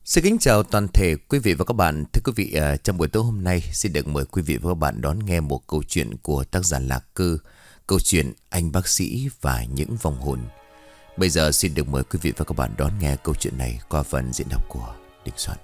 Xin kính chào toàn thể quý vị và các bạn. Thưa quý vị, trong buổi tối hôm nay xin được mời quý vị và các bạn đón nghe một câu chuyện của tác giả Lạc Cư. Câu chuyện Anh Bác Sĩ và Những Vong Hồn. Bây giờ xin được mời quý vị và các bạn đón nghe câu chuyện này qua phần diễn đọc của Đình Soạn.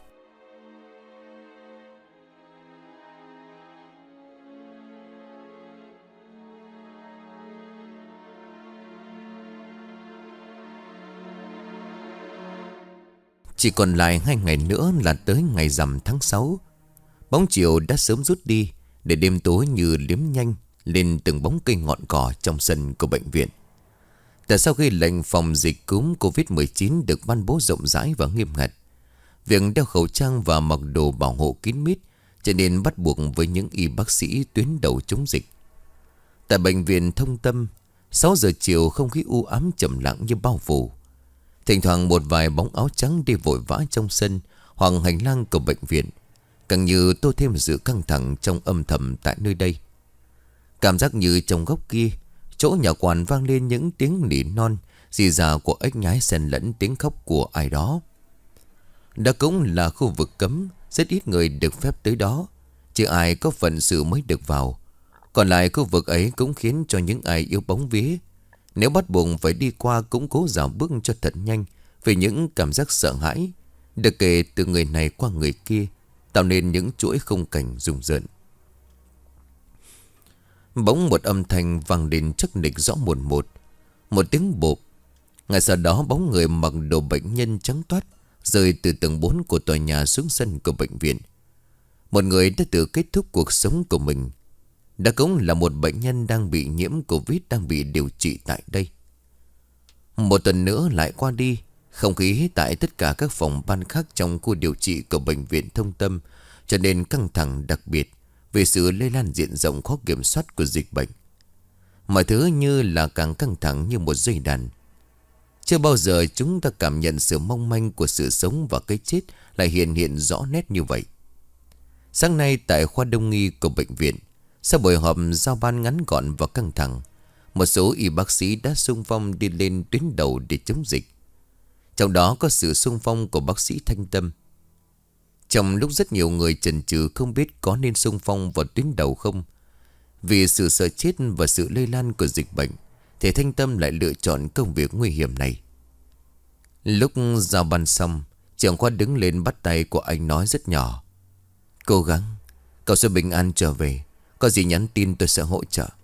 Chỉ còn lại 2 ngày nữa là tới ngày rằm tháng 6. Bóng chiều đã sớm rút đi, để đêm tối như liếm nhanh lên từng bóng cây ngọn cỏ trong sân của bệnh viện. Tại sau khi lệnh phòng dịch cúm Covid-19 được ban bố rộng rãi và nghiêm ngặt, việc đeo khẩu trang và mặc đồ bảo hộ kín mít trở nên bắt buộc với những y bác sĩ tuyến đầu chống dịch. Tại bệnh viện Thông Tâm, 6 giờ chiều không khí u ám trầm lặng như bao phủ. Thỉnh thoảng một vài bóng áo trắng đi vội vã trong sân hoặc hành lang của bệnh viện, càng như tô thêm sự căng thẳng trong âm thầm tại nơi đây. Cảm giác như trong góc kia, chỗ nhà quản vang lên những tiếng nỉ non, rì rào của ếch nhái xen lẫn tiếng khóc của ai đó. Đó cũng là khu vực cấm, rất ít người được phép tới đó, chỉ ai có phận sự mới được vào. Còn lại khu vực ấy cũng khiến cho những ai yêu bóng vía, nếu bắt buộc phải đi qua cũng cố dạo bước cho thật nhanh, vì những cảm giác sợ hãi được kể từ người này qua người kia, tạo nên những chuỗi khung cảnh rùng rợn. Bỗng một âm thanh vang lên chắc nịch rõ mồn một. Một tiếng bộp. Ngay sau đó bóng người mặc đồ bệnh nhân trắng toát rơi từ tầng 4 của tòa nhà xuống sân của bệnh viện. Một người đã tự kết thúc cuộc sống của mình. Đã cũng là một bệnh nhân đang bị nhiễm Covid, đang bị điều trị tại đây. Một tuần nữa lại qua đi, không khí tại tất cả các phòng ban khác trong khu điều trị của bệnh viện Thông Tâm trở nên căng thẳng, đặc biệt vì sự lây lan diện rộng khó kiểm soát của dịch bệnh. Mọi thứ như là càng căng thẳng như một dây đàn. Chưa bao giờ chúng ta cảm nhận sự mong manh của sự sống và cái chết lại hiện rõ nét như vậy. Sáng nay tại khoa đông y của bệnh viện, sau buổi họp giao ban ngắn gọn và căng thẳng, một số y bác sĩ đã xung phong đi lên tuyến đầu để chống dịch. Trong đó có sự xung phong của bác sĩ Thanh Tâm. Trong lúc rất nhiều người chần chừ không biết có nên xung phong vào tuyến đầu không, vì sự sợ chết và sự lây lan của dịch bệnh, thì Thanh Tâm lại lựa chọn công việc nguy hiểm này. Lúc giao ban xong, trưởng khoa đứng lên bắt tay của anh nói rất nhỏ: "Cố gắng, cậu sẽ bình an trở về. Có gì nhắn tin tôi sẽ hỗ trợ."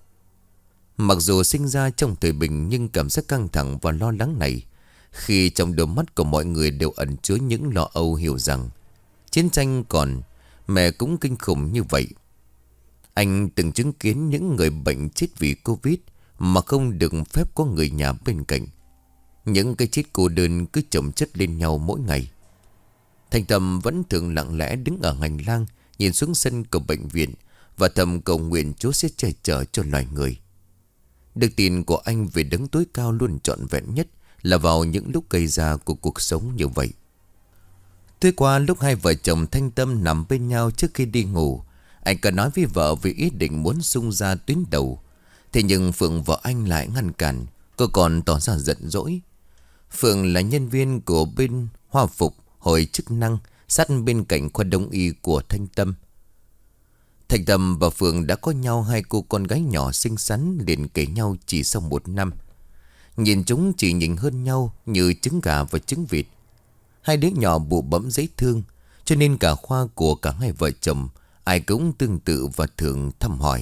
Mặc dù sinh ra trong thời bình, nhưng cảm giác căng thẳng và lo lắng này, khi trong đôi mắt của mọi người đều ẩn chứa những lo âu, hiểu rằng chiến tranh còn, mẹ cũng kinh khủng như vậy. Anh từng chứng kiến những người bệnh chết vì Covid mà không được phép có người nhà bên cạnh. Những cái chết cô đơn cứ chồng chất lên nhau mỗi ngày. Thanh Tâm vẫn thường lặng lẽ đứng ở hành lang, nhìn xuống sân của bệnh viện và thầm cầu nguyện Chúa sẽ che chở cho loài người. Đức tin của anh về đấng tối cao luôn trọn vẹn nhất là vào những lúc gây ra của cuộc sống như vậy. Tối qua lúc hai vợ chồng Thanh Tâm nằm bên nhau trước khi đi ngủ, anh có nói với vợ về ý định muốn xung ra tuyến đầu. Thế nhưng Phượng vợ anh lại ngăn cản. Cô còn tỏ ra giận dỗi. Phượng là nhân viên của bên Hoa Phục hồi chức năng, sát bên cạnh khoa đông y của Thanh Tâm. Thanh Tâm và Phượng đã có nhau 2 cô con gái nhỏ xinh xắn, liền kể nhau chỉ sau 1 năm. Nhìn chúng chỉ nhìn hơn nhau như trứng gà và trứng vịt. 2 đứa nhỏ bụ bẫm dễ thương, cho nên cả khoa của cả hai vợ chồng ai cũng tương tự và thường thăm hỏi.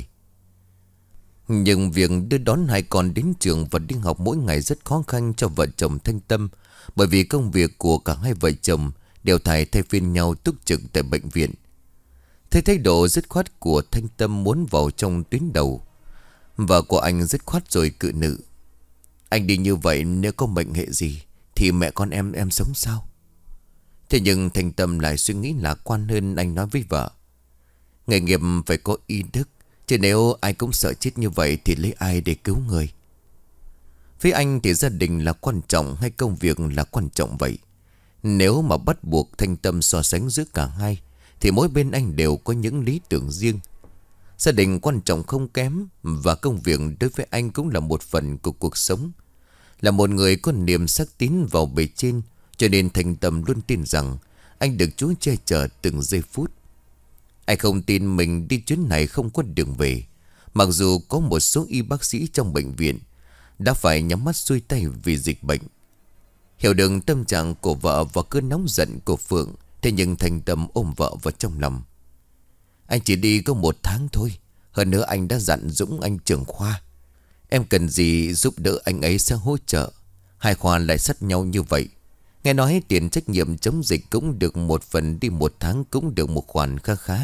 Nhưng việc đưa đón 2 con đến trường và đi học mỗi ngày rất khó khăn cho vợ chồng Thanh Tâm, bởi vì công việc của cả hai vợ chồng đều thay phiên nhau túc trực tại bệnh viện. Thấy thái độ dứt khoát của Thanh Tâm muốn vào trong tuyến đầu, vợ của anh dứt khoát rồi cự nữ: "Anh đi như vậy, nếu có mệnh hệ gì thì mẹ con em sống sao?" Thế nhưng Thanh Tâm lại suy nghĩ lạc quan hơn. Anh nói với vợ: "Nghề nghiệp phải có y đức, chứ nếu ai cũng sợ chết như vậy thì lấy ai để cứu người?" Với anh thì gia đình là quan trọng hay công việc là quan trọng vậy? Nếu mà bắt buộc Thanh Tâm so sánh giữa cả hai, thì mỗi bên anh đều có những lý tưởng riêng. Gia đình quan trọng không kém, và công việc đối với anh cũng là một phần của cuộc sống. Là một người có niềm xác tín vào bề trên, Cho nên Thành Tâm luôn tin rằng anh được Chúa che chở từng giây phút. Anh không tin mình đi chuyến này không có đường về. Mặc dù có một số y bác sĩ trong bệnh viện đã phải nhắm mắt xuôi tay vì dịch bệnh. Hiểu được tâm trạng của vợ và cơn nóng giận của Phượng, thế nhưng Thành Tâm ôm vợ vào trong lòng. Anh chỉ đi có 1 tháng thôi. Hơn nữa anh đã dặn Dũng anh trưởng khoa, em cần gì giúp đỡ anh ấy sẽ hỗ trợ. Hai khoa lại sát nhau như vậy. Nghe nói tiền trách nhiệm chống dịch cũng được 1 phần, đi 1 tháng cũng được một khoản khá khá.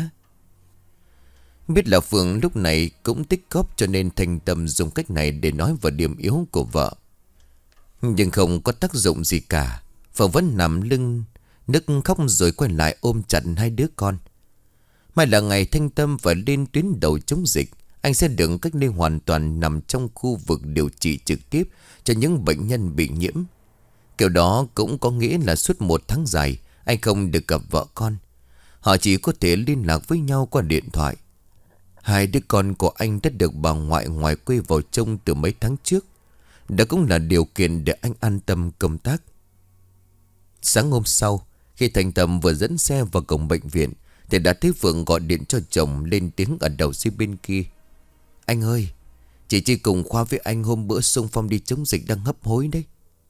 Biết là Phượng lúc này cũng tích góp, cho nên Thành Tâm dùng cách này để nói vào điểm yếu của vợ. Nhưng không có tác dụng gì cả. Phượng vẫn nằm lưng nức khóc rồi quay lại ôm chặt hai đứa con. Mai là ngày Thành Tâm phải lên tuyến đầu chống dịch. Anh sẽ được cách ly hoàn toàn, nằm trong khu vực điều trị trực tiếp cho những bệnh nhân bị nhiễm. Kiểu đó cũng có nghĩa là suốt 1 tháng dài anh không được gặp vợ con. Họ chỉ có thể liên lạc với nhau qua điện thoại. Hai đứa con của anh đã được bà ngoại ngoài quê vào trông từ mấy tháng trước. Đó cũng là điều kiện để anh an tâm công tác. Sáng hôm sau, khi Thành Tâm vừa dẫn xe vào cổng bệnh viện thì đã thấy Phượng gọi điện cho chồng, lên tiếng ở đầu dây bên kia. Anh ơi, chị Chi cùng khoa với anh hôm bữa xung phong đi chống dịch đang hấp hối đấy.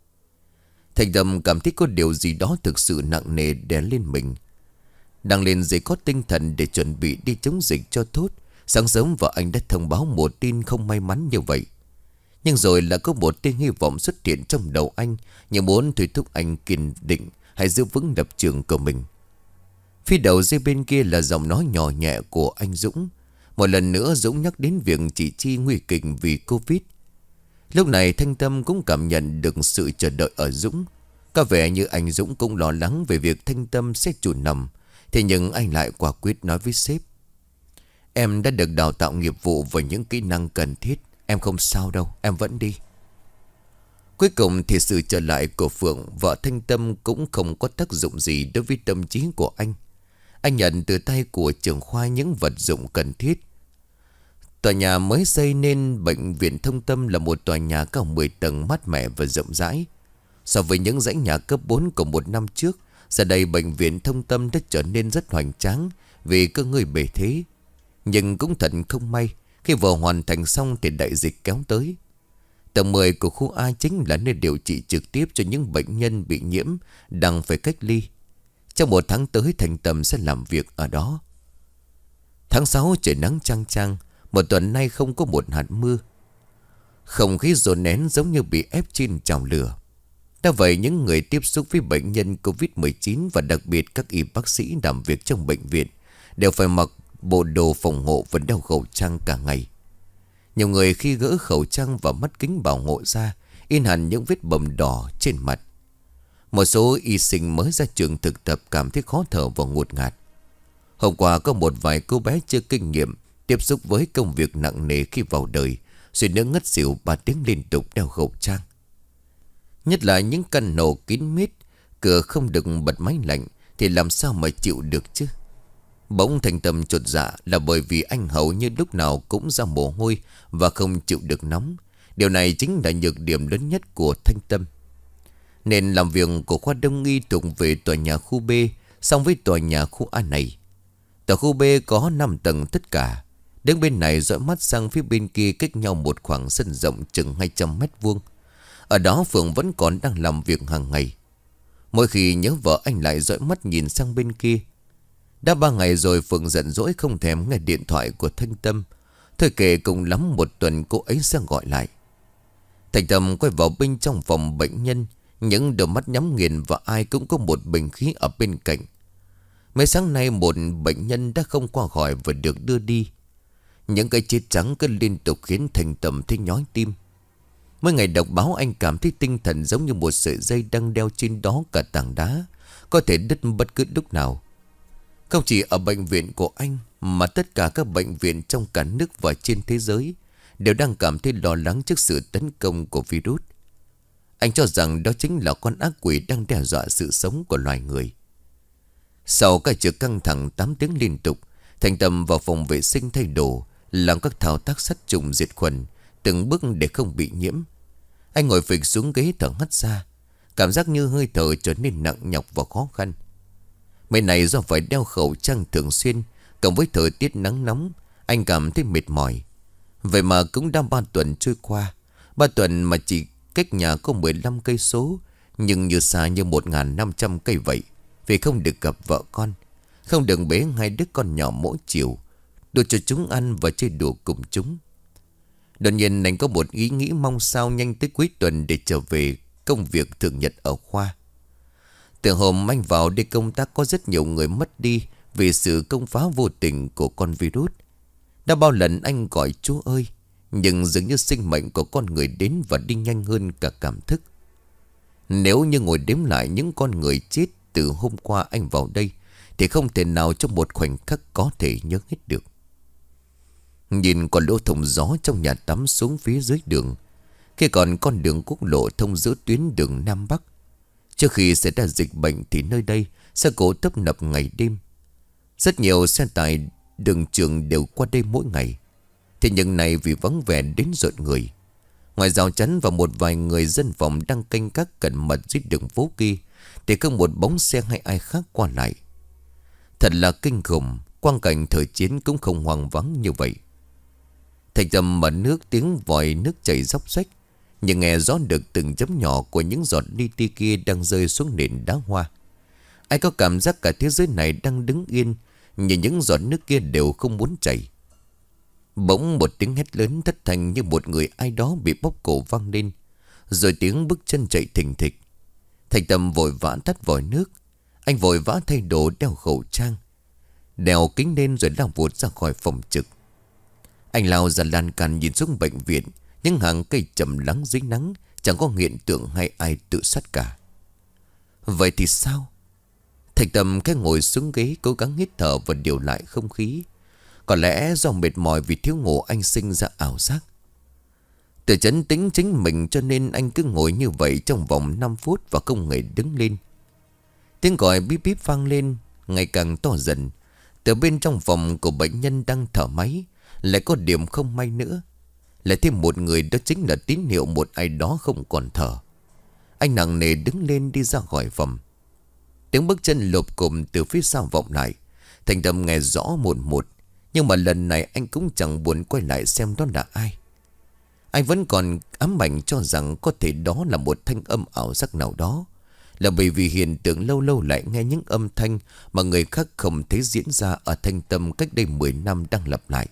Thành Tâm cảm thấy có điều gì đó thực sự nặng nề đè lên mình. Đang lên giấy có tinh thần để chuẩn bị đi chống dịch cho tốt. Sáng sớm vợ anh đã thông báo một tin không may mắn như vậy. Nhưng rồi là có một tia hy vọng xuất hiện trong đầu anh, như muốn thôi thúc anh kiên định hãy giữ vững lập trường của mình. Phía đầu dây bên kia là giọng nói nhỏ nhẹ của anh Dũng. Một lần nữa Dũng nhắc đến việc chị Chi nguy kịch vì Covid. Lúc này Thanh Tâm cũng cảm nhận được sự chờ đợi ở Dũng. Có vẻ như anh Dũng cũng lo lắng về việc Thanh Tâm sẽ chủ nằm. Thế nhưng anh lại quả quyết nói với sếp. Em đã được đào tạo nghiệp vụ và những kỹ năng cần thiết. Em không sao đâu, em vẫn đi. Cuối cùng thì sự trở lại của Phượng, vợ Thanh Tâm, cũng không có tác dụng gì đối với tâm trí của anh. Anh nhận từ tay của trưởng khoa những vật dụng cần thiết. Tòa nhà mới xây nên bệnh viện Thông Tâm là một tòa nhà cao 10 tầng, mát mẻ và rộng rãi. So với những dãy nhà cấp 4 của 1 năm trước, giờ đây bệnh viện Thông Tâm đã trở nên rất hoành tráng vì cơ ngơi bề thế. Nhưng cũng thật không may, khi vừa hoàn thành xong thì đại dịch kéo tới. Tầng 10 của khu A chính là nơi điều trị trực tiếp cho những bệnh nhân bị nhiễm đang phải cách ly. Trong 1 tháng tới Thành Tâm sẽ làm việc ở đó. Tháng 6 trời nắng chang chang, 1 tuần nay không có một hạt mưa. Không khí dồn nén giống như bị ép trên chảo lửa. Đã vậy những người tiếp xúc với bệnh nhân Covid-19 và đặc biệt các y bác sĩ làm việc trong bệnh viện đều phải mặc bộ đồ phòng hộ và đeo khẩu trang cả ngày. Nhiều người khi gỡ khẩu trang và mắt kính bảo hộ ra, in hẳn những vết bầm đỏ trên mặt. Một số y sinh mới ra trường thực tập cảm thấy khó thở và ngột ngạt. Hôm qua có một vài cô bé chưa kinh nghiệm tiếp xúc với công việc nặng nề khi vào đời, suýt nữa ngất xỉu 3 tiếng liên tục đeo khẩu trang. Nhất là những căn nổ kín mít, cửa không được bật máy lạnh thì làm sao mà chịu được chứ. Bỗng Thành Tâm chột dạ là bởi vì anh hầu như lúc nào cũng ra mồ hôi và không chịu được nóng. Điều này chính là nhược điểm lớn nhất của Thanh Tâm. Nên làm việc của khoa đông y thuộc về tòa nhà khu B, song với tòa nhà khu A này. Tòa khu B có 5 tầng tất cả. Đứng bên này dõi mắt sang phía bên kia cách nhau một khoảng sân rộng chừng 200 mét vuông. Ở đó Phượng vẫn còn đang làm việc hàng ngày. Mỗi khi nhớ vợ anh lại dõi mắt nhìn sang bên kia. Đã 3 ngày rồi Phượng giận dỗi không thèm nghe điện thoại của Thanh Tâm. Thôi kể cùng lắm 1 tuần cô ấy sẽ gọi lại. Thanh Tâm quay vào bên trong phòng bệnh nhân. Những đôi mắt nhắm nghiền và ai cũng có một bình khí ở bên cạnh. Mấy sáng nay một bệnh nhân đã không qua khỏi và được đưa đi. Những cái chết trắng cứ liên tục khiến Thanh Tâm thấy nhói tim. Mỗi ngày đọc báo anh cảm thấy tinh thần giống như một sợi dây đang đeo trên đó cả tảng đá, có thể đứt bất cứ lúc nào. Không chỉ ở bệnh viện của anh mà tất cả các bệnh viện trong cả nước và trên thế giới đều đang cảm thấy lo lắng trước sự tấn công của virus. Anh cho rằng đó chính là con ác quỷ đang đe dọa sự sống của loài người. Sau cả chữ căng thẳng 8 tiếng liên tục, Thành Tâm vào phòng vệ sinh thay đồ, làm các thao tác sát trùng diệt khuẩn, từng bước để không bị nhiễm. Anh ngồi phịch xuống ghế thở hắt ra. Cảm giác như hơi thở trở nên nặng nhọc và khó khăn. Mấy này do phải đeo khẩu trang thường xuyên, cộng với thời tiết nắng nóng, anh cảm thấy mệt mỏi. Vậy mà cũng đã 3 tuần trôi qua. 3 tuần mà chỉ cách nhà có 15 cây số, nhưng như xa như 1.500 cây vậy. Vì không được gặp vợ con, không được bế hai đứa con nhỏ mỗi chiều, đưa cho chúng ăn và chơi đùa cùng chúng. Đột nhiên anh có một ý nghĩ mong sao nhanh tới cuối tuần để trở về công việc thường nhật ở khoa. Từ hôm anh vào đây công tác có rất nhiều người mất đi vì sự công phá vô tình của con virus. Đã bao lần anh gọi Chúa ơi, nhưng dường như sinh mệnh của con người đến và đi nhanh hơn cả cảm thức. Nếu như ngồi đếm lại những con người chết từ hôm qua anh vào đây, thì không thể nào trong một khoảnh khắc có thể nhớ hết được. Nhìn con lỗ thông gió trong nhà tắm xuống phía dưới đường, khi còn con đường quốc lộ thông giữa tuyến đường Nam Bắc. Trước khi xảy ra dịch bệnh thì nơi đây xe cộ tấp nập ngày đêm. Rất nhiều xe tải đường trường đều qua đây mỗi ngày. Thế nhưng này vì vắng vẻ đến rợn người. Ngoài rào chắn và một vài người dân phòng đang canh gác cẩn mật dưới đường phố kia, thì không một bóng xe hay ai khác qua lại. Thật là kinh khủng, quang cảnh thời chiến cũng không hoang vắng như vậy. Thạch Trầm mở nước, tiếng vòi nước chảy róc rách, nhưng nghe rõ được từng chấm nhỏ của những giọt li ti kia đang rơi xuống nền đá hoa. Ai có cảm giác cả thế giới này đang đứng yên, nhưng những giọt nước kia đều không muốn chảy. Bỗng một tiếng hét lớn thất thanh như một người ai đó bị bóp cổ vang lên, rồi tiếng bước chân chạy thình thịch. Thạch Trầm vội vã tắt vòi nước. Anh vội vã thay đồ, đeo khẩu trang, đeo kính lên rồi lao vụt ra khỏi phòng trực. Anh lao ra lan can nhìn xuống bệnh viện. Những hàng cây trầm lắng dưới nắng, chẳng có hiện tượng hay ai tự sát cả. Vậy thì sao? Thạch Trầm cái ngồi xuống ghế, cố gắng hít thở và điều lại không khí. Có lẽ do mệt mỏi vì thiếu ngủ, anh sinh ra ảo giác. Tự trấn tĩnh chính mình cho nên anh cứ ngồi như vậy trong vòng 5 phút và không hề đứng lên. Tiếng gọi bíp bíp vang lên ngày càng to dần. Từ bên trong phòng của bệnh nhân đang thở máy, lại có điểm không may nữa. Lại thêm một người, đó chính là tín hiệu một ai đó không còn thở. Anh nặng nề đứng lên đi ra khỏi phòng. Tiếng bước chân lộp cộp từ phía sau vọng lại. Thành Trầm nghe rõ một. Nhưng mà lần này anh cũng chẳng buồn quay lại xem đó là ai. Anh vẫn còn ám ảnh cho rằng có thể đó là một thanh âm ảo giác nào đó. Là bởi vì hiện tượng lâu lâu lại nghe những âm thanh mà người khác không thấy diễn ra ở Thanh Tâm cách đây 10 năm đang lặp lại.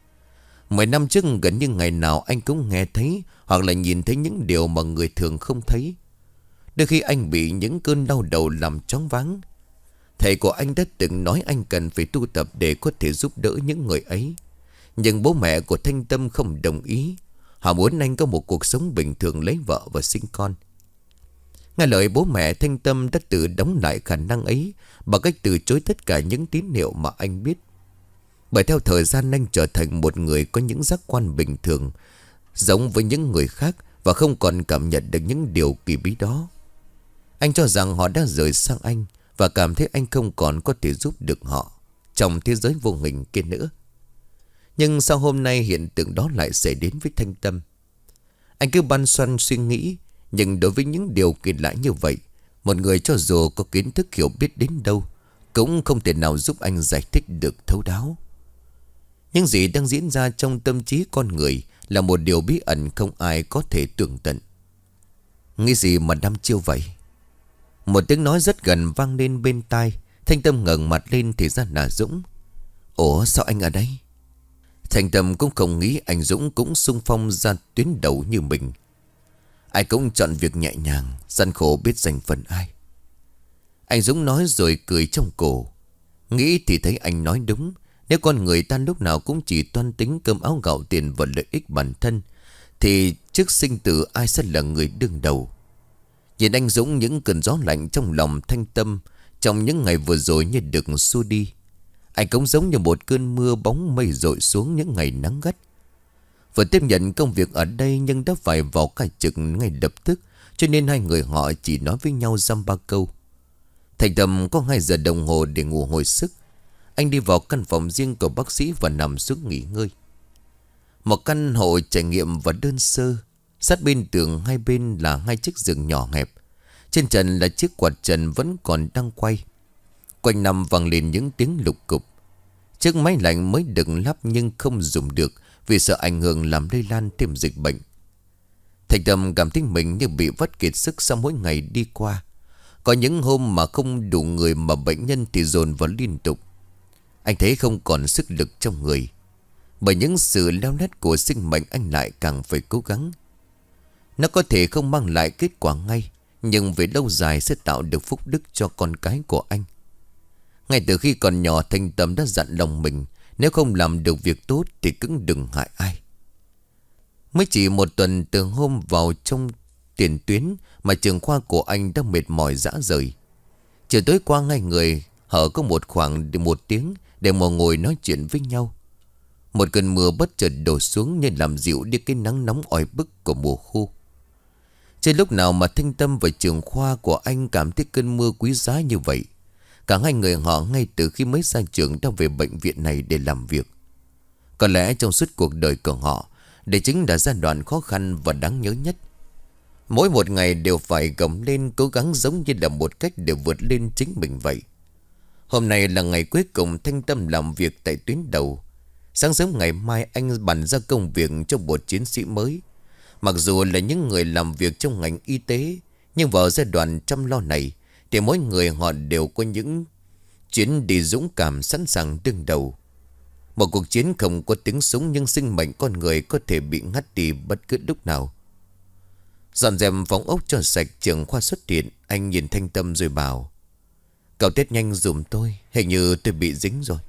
10 năm trước gần như ngày nào anh cũng nghe thấy hoặc là nhìn thấy những điều mà người thường không thấy. Đôi khi anh bị những cơn đau đầu làm choáng váng. Thầy của anh đã từng nói anh cần phải tu tập để có thể giúp đỡ những người ấy. Nhưng bố mẹ của Thanh Tâm không đồng ý. Họ muốn anh có một cuộc sống bình thường, lấy vợ và sinh con. Nghe lời bố mẹ, Thanh Tâm đã tự đóng lại khả năng ấy bằng cách từ chối tất cả những tín hiệu mà anh biết. Bởi theo thời gian anh trở thành một người có những giác quan bình thường, giống với những người khác, và không còn cảm nhận được những điều kỳ bí đó. Anh cho rằng họ đã rời sang anh, và cảm thấy anh không còn có thể giúp được họ trong thế giới vô hình kia nữa. Nhưng sao hôm nay hiện tượng đó lại xảy đến với Thanh Tâm? Anh cứ băn khoăn suy nghĩ. Nhưng đối với những điều kỳ lạ như vậy, một người cho dù có kiến thức hiểu biết đến đâu cũng không thể nào giúp anh giải thích được thấu đáo. Những gì đang diễn ra trong tâm trí con người là một điều bí ẩn không ai có thể tường tận. Nghĩ gì mà đăm chiêu vậy? Một tiếng nói rất gần vang lên bên tai. Thanh Tâm ngẩng mặt lên thì ra là Dũng. Ủa, sao anh ở đây? Thanh Tâm cũng không nghĩ anh Dũng cũng xung phong ra tuyến đầu như mình. Ai cũng chọn việc nhẹ nhàng, gian khổ biết dành phần ai. Anh Dũng nói rồi cười trong cổ. Nghĩ thì thấy anh nói đúng. Nếu con người ta lúc nào cũng chỉ toan tính cơm áo gạo tiền và lợi ích bản thân, thì trước sinh tử ai sẽ là người đương đầu? Nhìn anh Dũng, những cơn gió lạnh trong lòng Thanh Tâm trong những ngày vừa rồi như được xua đi. Anh cũng giống như một cơn mưa bóng mây dội xuống những ngày nắng gắt. Vừa tiếp nhận công việc ở đây nhưng đã phải vào ca trực ngay lập tức, cho nên hai người họ chỉ nói với nhau dăm ba câu. Thành Tâm có 2 giờ đồng hồ để ngủ hồi sức. Anh đi vào căn phòng riêng của bác sĩ và nằm xuống nghỉ ngơi. Một căn hộ trải nghiệm và đơn sơ. Sát bên tường hai bên là 2 chiếc giường nhỏ hẹp. Trên trần là chiếc quạt trần vẫn còn đang quay. Quanh năm vang lên những tiếng lục cục. Chiếc máy lạnh mới được lắp nhưng không dùng được vì sợ ảnh hưởng làm lây lan thêm dịch bệnh. Thành Tâm cảm thấy mình như bị vắt kiệt sức sau mỗi ngày đi qua. Có những hôm mà không đủ người mà bệnh nhân thì dồn vào liên tục. Anh thấy không còn sức lực trong người. Bởi những sự leo lét của sinh mệnh anh lại càng phải cố gắng. Nó có thể không mang lại kết quả ngay, nhưng về lâu dài sẽ tạo được phúc đức cho con cái của anh. Ngay từ khi còn nhỏ, Thành Tâm đã dặn lòng mình, nếu không làm được việc tốt thì cũng đừng hại ai. Mới chỉ một tuần từ hôm vào trong tiền tuyến mà trường khoa của anh đã mệt mỏi rã rời. Chiều tối qua ngay người hở có một khoảng 1 tiếng để mà ngồi nói chuyện với nhau. Một cơn mưa bất chợt đổ xuống nên làm dịu đi cái nắng nóng oi bức của mùa khô. Trên lúc nào mà Thanh Tâm và trường khoa của anh cảm thấy cơn mưa quý giá như vậy. Cả hai người họ ngay từ khi mới ra trường đã về bệnh viện này để làm việc. Có lẽ trong suốt cuộc đời của họ, đây chính là giai đoạn khó khăn và đáng nhớ nhất. Mỗi một ngày đều phải gồng lên cố gắng giống như là một cách để vượt lên chính mình vậy. Hôm nay là ngày cuối cùng Thanh Tâm làm việc tại tuyến đầu. Sáng sớm ngày mai anh bàn ra công việc cho một chiến sĩ mới. Mặc dù là những người làm việc trong ngành y tế, nhưng vào giai đoạn chăm lo này thì mỗi người họ đều có những chuyến đi dũng cảm sẵn sàng đương đầu. Một cuộc chiến không có tiếng súng nhưng sinh mệnh con người có thể bị ngắt đi bất cứ lúc nào. Dọn dẹp phòng ốc cho sạch, trưởng khoa xuất hiện. Anh nhìn Thanh Tâm rồi bảo: "Cậu test nhanh dùm tôi, hình như tôi bị dính rồi."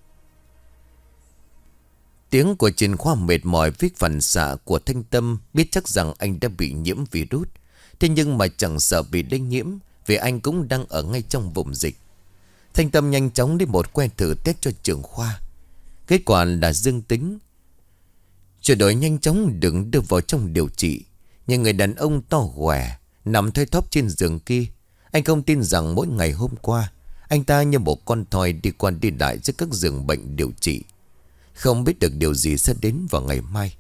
Tiếng của trưởng khoa mệt mỏi với phản xạ của Thanh Tâm biết chắc rằng anh đã bị nhiễm virus. Thế nhưng mà chẳng sợ bị lây nhiễm vì anh cũng đang ở ngay trong vùng dịch. Thanh Tâm nhanh chóng đi một que thử test cho trưởng khoa. Kết quả là dương tính. Chuyển đổi nhanh chóng được đưa vào trong điều trị. Nhưng người đàn ông to khỏe nằm thoi thóp trên giường kia, anh không tin rằng mỗi ngày hôm qua anh ta như một con thoi đi qua đi lại giữa các giường bệnh điều trị. Không biết được điều gì sẽ đến vào ngày mai.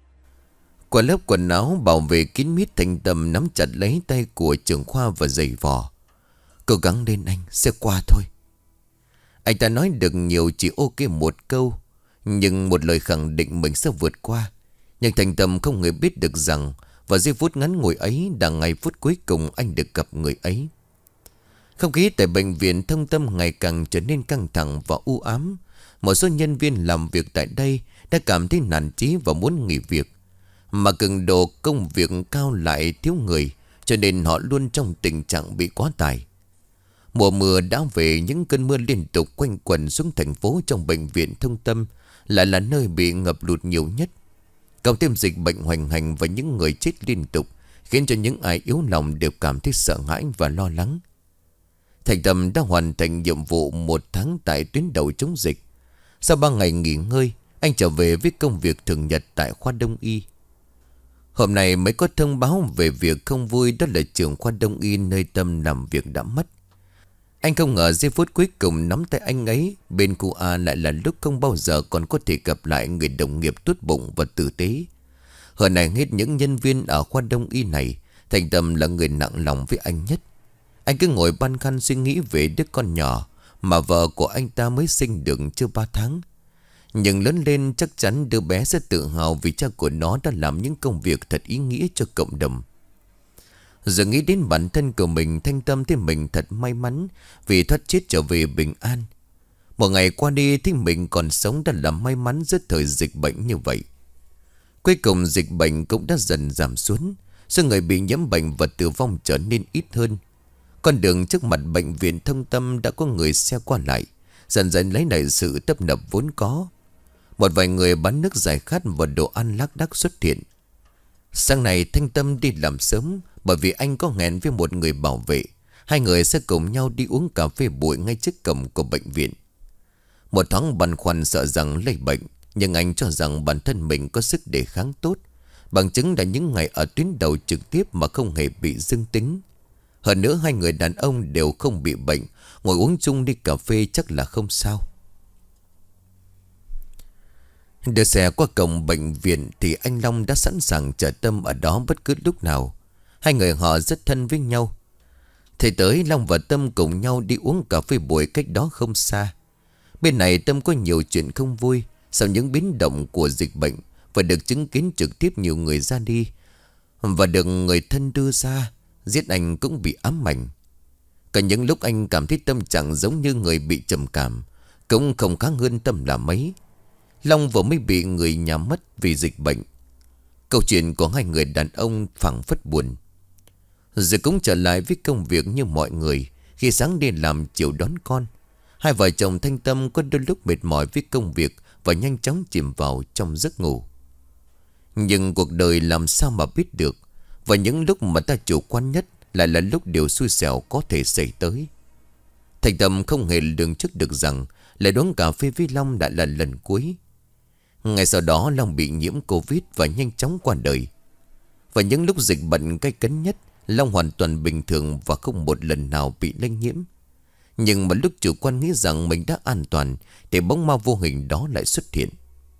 Qua lớp quần áo bảo vệ kín mít, Thanh Tâm nắm chặt lấy tay của trưởng khoa và giày vò. "Cố gắng lên anh, sẽ qua thôi." Anh ta nói được nhiều chỉ ok một câu, nhưng một lời khẳng định mình sẽ vượt qua. Nhưng Thanh Tâm không hề biết được rằng vào giây phút ngắn ngủi ấy là ngày phút cuối cùng anh được gặp người ấy. Không khí tại bệnh viện Thông Tâm ngày càng trở nên căng thẳng và u ám. Một số nhân viên làm việc tại đây đã cảm thấy nản chí và muốn nghỉ việc. Mà cường độ công việc cao lại thiếu người, cho nên họ luôn trong tình trạng bị quá tải. Mùa mưa đã về, những cơn mưa liên tục quanh quẩn xuống thành phố. Trong bệnh viện Thông Tâm lại là nơi bị ngập lụt nhiều nhất. Cộng thêm dịch bệnh hoành hành và những người chết liên tục, khiến cho những ai yếu lòng đều cảm thấy sợ hãi và lo lắng. Thành Tâm đã hoàn thành nhiệm vụ 1 tháng tại tuyến đầu chống dịch. Sau 3 ngày nghỉ ngơi, anh trở về với công việc thường nhật tại khoa Đông Y. Hôm nay mới có thông báo về việc không vui, đó là trưởng khoa Đông Y nơi Tâm làm việc đã mất. Anh không ngờ giây phút cuối cùng nắm tay anh ấy bên khu A lại là lúc không bao giờ còn có thể gặp lại người đồng nghiệp tốt bụng và tử tế. Hơn này hết những nhân viên ở khoa Đông Y này, Thành Tâm là người nặng lòng với anh nhất. Anh cứ ngồi băn khoăn suy nghĩ về đứa con nhỏ mà vợ của anh ta mới sinh được chưa 3 tháng. Nhưng lớn lên chắc chắn đứa bé sẽ tự hào vì cha của nó đã làm những công việc thật ý nghĩa cho cộng đồng. Giờ nghĩ đến bản thân của mình, Thanh Tâm thấy mình thật may mắn vì thoát chết trở về bình an. Một ngày qua đi thì mình còn sống đã là may mắn giữa thời dịch bệnh như vậy. Cuối cùng dịch bệnh cũng đã dần giảm xuống, số người bị nhiễm bệnh và tử vong trở nên ít hơn. Con đường trước mặt bệnh viện Thông Tâm đã có người xe qua lại, dần dần lấy lại sự tấp nập vốn có. Một vài người bán nước giải khát và đồ ăn lác đác xuất hiện. Sáng nay Thanh Tâm đi làm sớm bởi vì anh có hẹn với một người bảo vệ. Hai người sẽ cùng nhau đi uống cà phê buổi ngay trước cổng của bệnh viện. Một thoáng băn khoăn sợ rằng lây bệnh, nhưng anh cho rằng bản thân mình có sức đề kháng tốt. Bằng chứng là những ngày ở tuyến đầu trực tiếp mà không hề bị dương tính. Hơn nữa hai người đàn ông đều không bị bệnh, ngồi uống chung đi cà phê chắc là không sao. Đưa xe qua cổng bệnh viện thì anh Long đã sẵn sàng chờ Tâm ở đó bất cứ lúc nào. Hai người họ rất thân với nhau. Thầy tới, Long và Tâm cùng nhau đi uống cà phê buổi cách đó không xa. Bên này Tâm có nhiều chuyện không vui sau những biến động của dịch bệnh, và được chứng kiến trực tiếp nhiều người ra đi và được người thân đưa ra giết anh cũng bị ám ảnh. Cả những lúc anh cảm thấy tâm trạng giống như người bị trầm cảm, cũng không khác hơn Tâm là mấy. Long vừa mới bị người nhà mất vì dịch bệnh. Câu chuyện của hai người đàn ông phảng phất buồn. Rồi cũng trở lại với công việc như mọi người. Khi sáng đi làm chiều đón con, hai vợ chồng Thanh Tâm có đôi lúc mệt mỏi với công việc và nhanh chóng chìm vào trong giấc ngủ. Nhưng cuộc đời làm sao mà biết được, và những lúc mà ta chủ quan nhất lại là lúc điều xui xẻo có thể xảy tới. Thanh Tâm không hề lường trước được rằng lại uống cà phê với Long đã là lần cuối. Ngày sau đó Long bị nhiễm Covid và nhanh chóng qua đời. Và những lúc dịch bệnh gay cấn nhất, Long hoàn toàn bình thường và không một lần nào bị lây nhiễm. Nhưng mà lúc chủ quan nghĩ rằng mình đã an toàn thì bóng ma vô hình đó lại xuất hiện.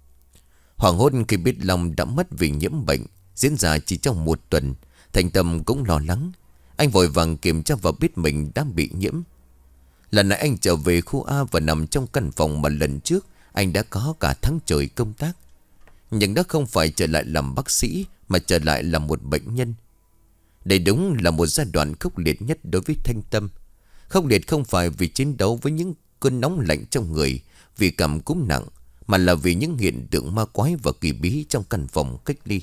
Hoảng hốt khi biết Long đã mất vì nhiễm bệnh, diễn ra chỉ trong một tuần, Thanh Tâm cũng lo lắng. Anh vội vàng kiểm tra và biết mình đã bị nhiễm. Lần này anh trở về khu A và nằm trong căn phòng mà lần trước anh đã có cả tháng trời công tác. Nhưng đó không phải trở lại làm bác sĩ, mà trở lại là một bệnh nhân. Đây đúng là một giai đoạn khốc liệt nhất đối với Thanh Tâm. Khốc liệt không phải vì chiến đấu với những cơn nóng lạnh trong người, vì cảm cúm nặng, mà là vì những hiện tượng ma quái và kỳ bí trong căn phòng cách ly.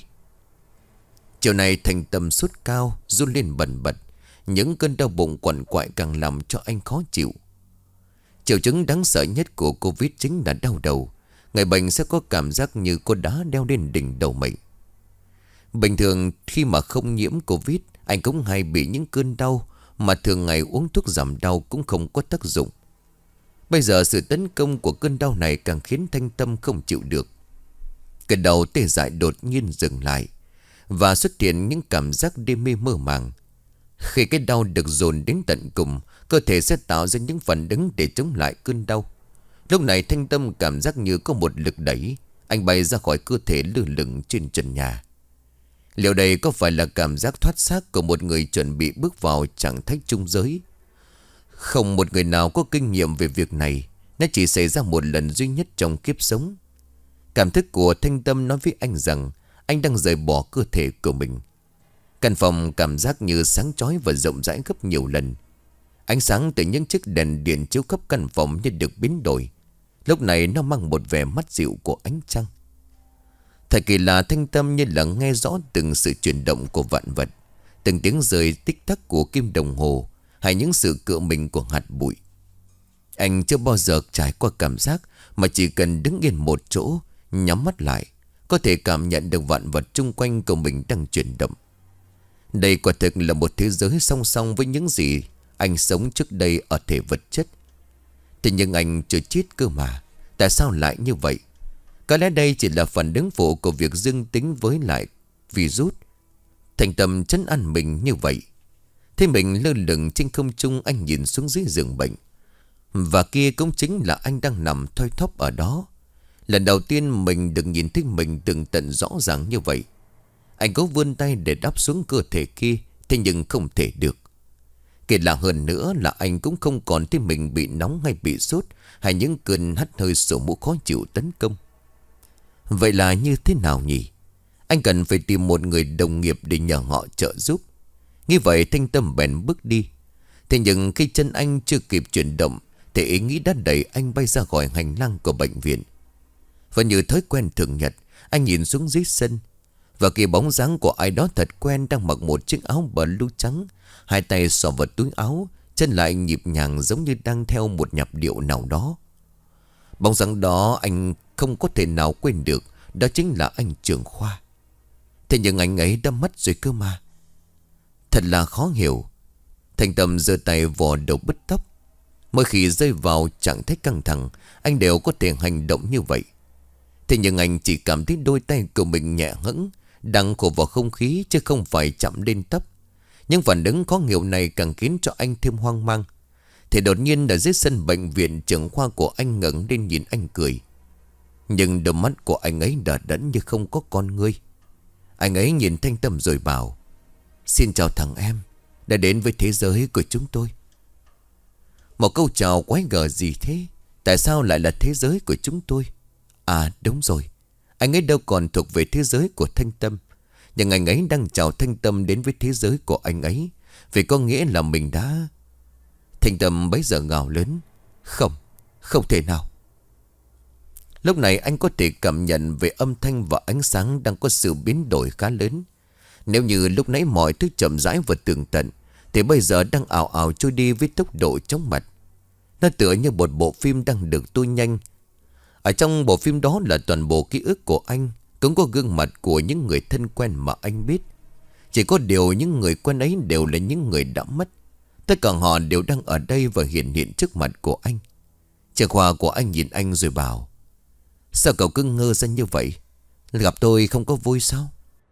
Chiều nay Thanh Tâm sốt cao, run lên bần bật. Những cơn đau bụng quằn quại càng làm cho anh khó chịu. Triệu chứng đáng sợ nhất của Covid chính là đau đầu. Người bệnh sẽ có cảm giác như có đá đeo lên đỉnh đầu mình. Bình thường khi mà không nhiễm Covid, anh cũng hay bị những cơn đau mà thường ngày uống thuốc giảm đau cũng không có tác dụng. Bây giờ sự tấn công của cơn đau này càng khiến Thanh Tâm không chịu được. Cơn đau tê dại đột nhiên dừng lại và xuất hiện những cảm giác đê mê mơ màng. Khi cái đau được dồn đến tận cùng, cơ thể sẽ tạo ra những phản ứng để chống lại cơn đau. Lúc này Thanh Tâm cảm giác như có một lực đẩy, anh bay ra khỏi cơ thể lơ lửng trên trần nhà. Liệu đây có phải là cảm giác thoát xác của một người chuẩn bị bước vào trạng thái trung giới? Không một người nào có kinh nghiệm về việc này. Nó chỉ xảy ra một lần duy nhất trong kiếp sống. Cảm thức của Thanh Tâm nói với anh rằng anh đang rời bỏ cơ thể của mình. Căn phòng cảm giác như sáng chói và rộng rãi gấp nhiều lần. Ánh sáng từ những chiếc đèn điện chiếu khắp căn phòng như được biến đổi. Lúc này nó mang một vẻ mắt dịu của ánh trăng. Thật kỳ lạ, Thanh Tâm như là nghe rõ từng sự chuyển động của vạn vật, từng tiếng rơi tích tắc của kim đồng hồ, hay những sự cựa mình của hạt bụi. Anh chưa bao giờ trải qua cảm giác mà chỉ cần đứng yên một chỗ, nhắm mắt lại, có thể cảm nhận được vạn vật chung quanh của mình đang chuyển động. Đây quả thực là một thế giới song song với những gì anh sống trước đây ở thể vật chất. Thế nhưng anh chưa chết cơ mà. Tại sao lại như vậy? Có lẽ đây chỉ là phản ứng phụ của việc dương tính với lại virus. Thanh Tâm trấn an mình như vậy. Thế mình lơ lửng trên không trung, anh nhìn xuống dưới giường bệnh. Và kia cũng chính là anh đang nằm thoi thóp ở đó. Lần đầu tiên mình được nhìn thấy mình từng tận rõ ràng như vậy. Anh cố vươn tay để đắp xuống cơ thể kia, thế nhưng không thể được. Kỳ lạ hơn nữa là anh cũng không còn thấy mình bị nóng hay bị sốt, hay những cơn hắt hơi sổ mũi khó chịu tấn công. Vậy là như thế nào nhỉ? Anh cần phải tìm một người đồng nghiệp để nhờ họ trợ giúp. Như vậy Thanh Tâm bèn bước đi. Thế nhưng khi chân anh chưa kịp chuyển động thì ý nghĩ đã đẩy anh bay ra khỏi hành lang của bệnh viện. Và như thói quen thường nhật, anh nhìn xuống dưới sân. Và kỳ bóng dáng của ai đó thật quen đang mặc một chiếc áo blue trắng, hai tay xỏ vào túi áo, chân lại nhịp nhàng giống như đang theo một nhịp điệu nào đó. Bóng dáng đó anh không có thể nào quên được. Đó chính là anh Trường Khoa. Thế nhưng anh ấy đã mất rồi cơ mà. Thật là khó hiểu. Thanh Tâm giơ tay vò đầu bứt tóc. Mỗi khi rơi vào trạng thái căng thẳng, anh đều có thể hành động như vậy. Thế nhưng anh chỉ cảm thấy đôi tay của mình nhẹ hẫng, đang khổ vào không khí chứ không phải chạm lên tóc. Nhưng phản ứng khó hiểu này càng khiến cho anh thêm hoang mang. Thì đột nhiên ở dưới sân bệnh viện, trưởng khoa của anh ngẩng lên nhìn anh cười. Nhưng đôi mắt của anh ấy đờ đẫn như không có con ngươi. Anh ấy nhìn Thanh Tâm rồi bảo: "Xin chào thằng em, đã đến với thế giới của chúng tôi. Một câu chào quái gở gì thế? Tại sao lại là thế giới của chúng tôi? À đúng rồi, anh ấy đâu còn thuộc về thế giới của Thanh Tâm. Nhưng anh ấy đang chào Thanh Tâm đến với thế giới của anh ấy, vì có nghĩa là mình đã... Thanh Tâm bấy giờ gào lớn. Không, không thể nào. Lúc này anh có thể cảm nhận về âm thanh và ánh sáng đang có sự biến đổi khá lớn. Nếu như lúc nãy mọi thứ chậm rãi và tường tận, thì bây giờ đang ảo ảo trôi đi với tốc độ chóng mặt. Nó tựa như một bộ phim đang được tua nhanh. Ở trong bộ phim đó là toàn bộ ký ức của anh, cũng có gương mặt của những người thân quen mà anh biết. Chỉ có điều những người quen ấy đều là những người đã mất. Tất cả họ đều đang ở đây và hiện hiện trước mặt của anh. Trưởng khoa của anh nhìn anh rồi bảo: Sao cậu cứ ngơ ra như vậy? Gặp tôi không có vui sao?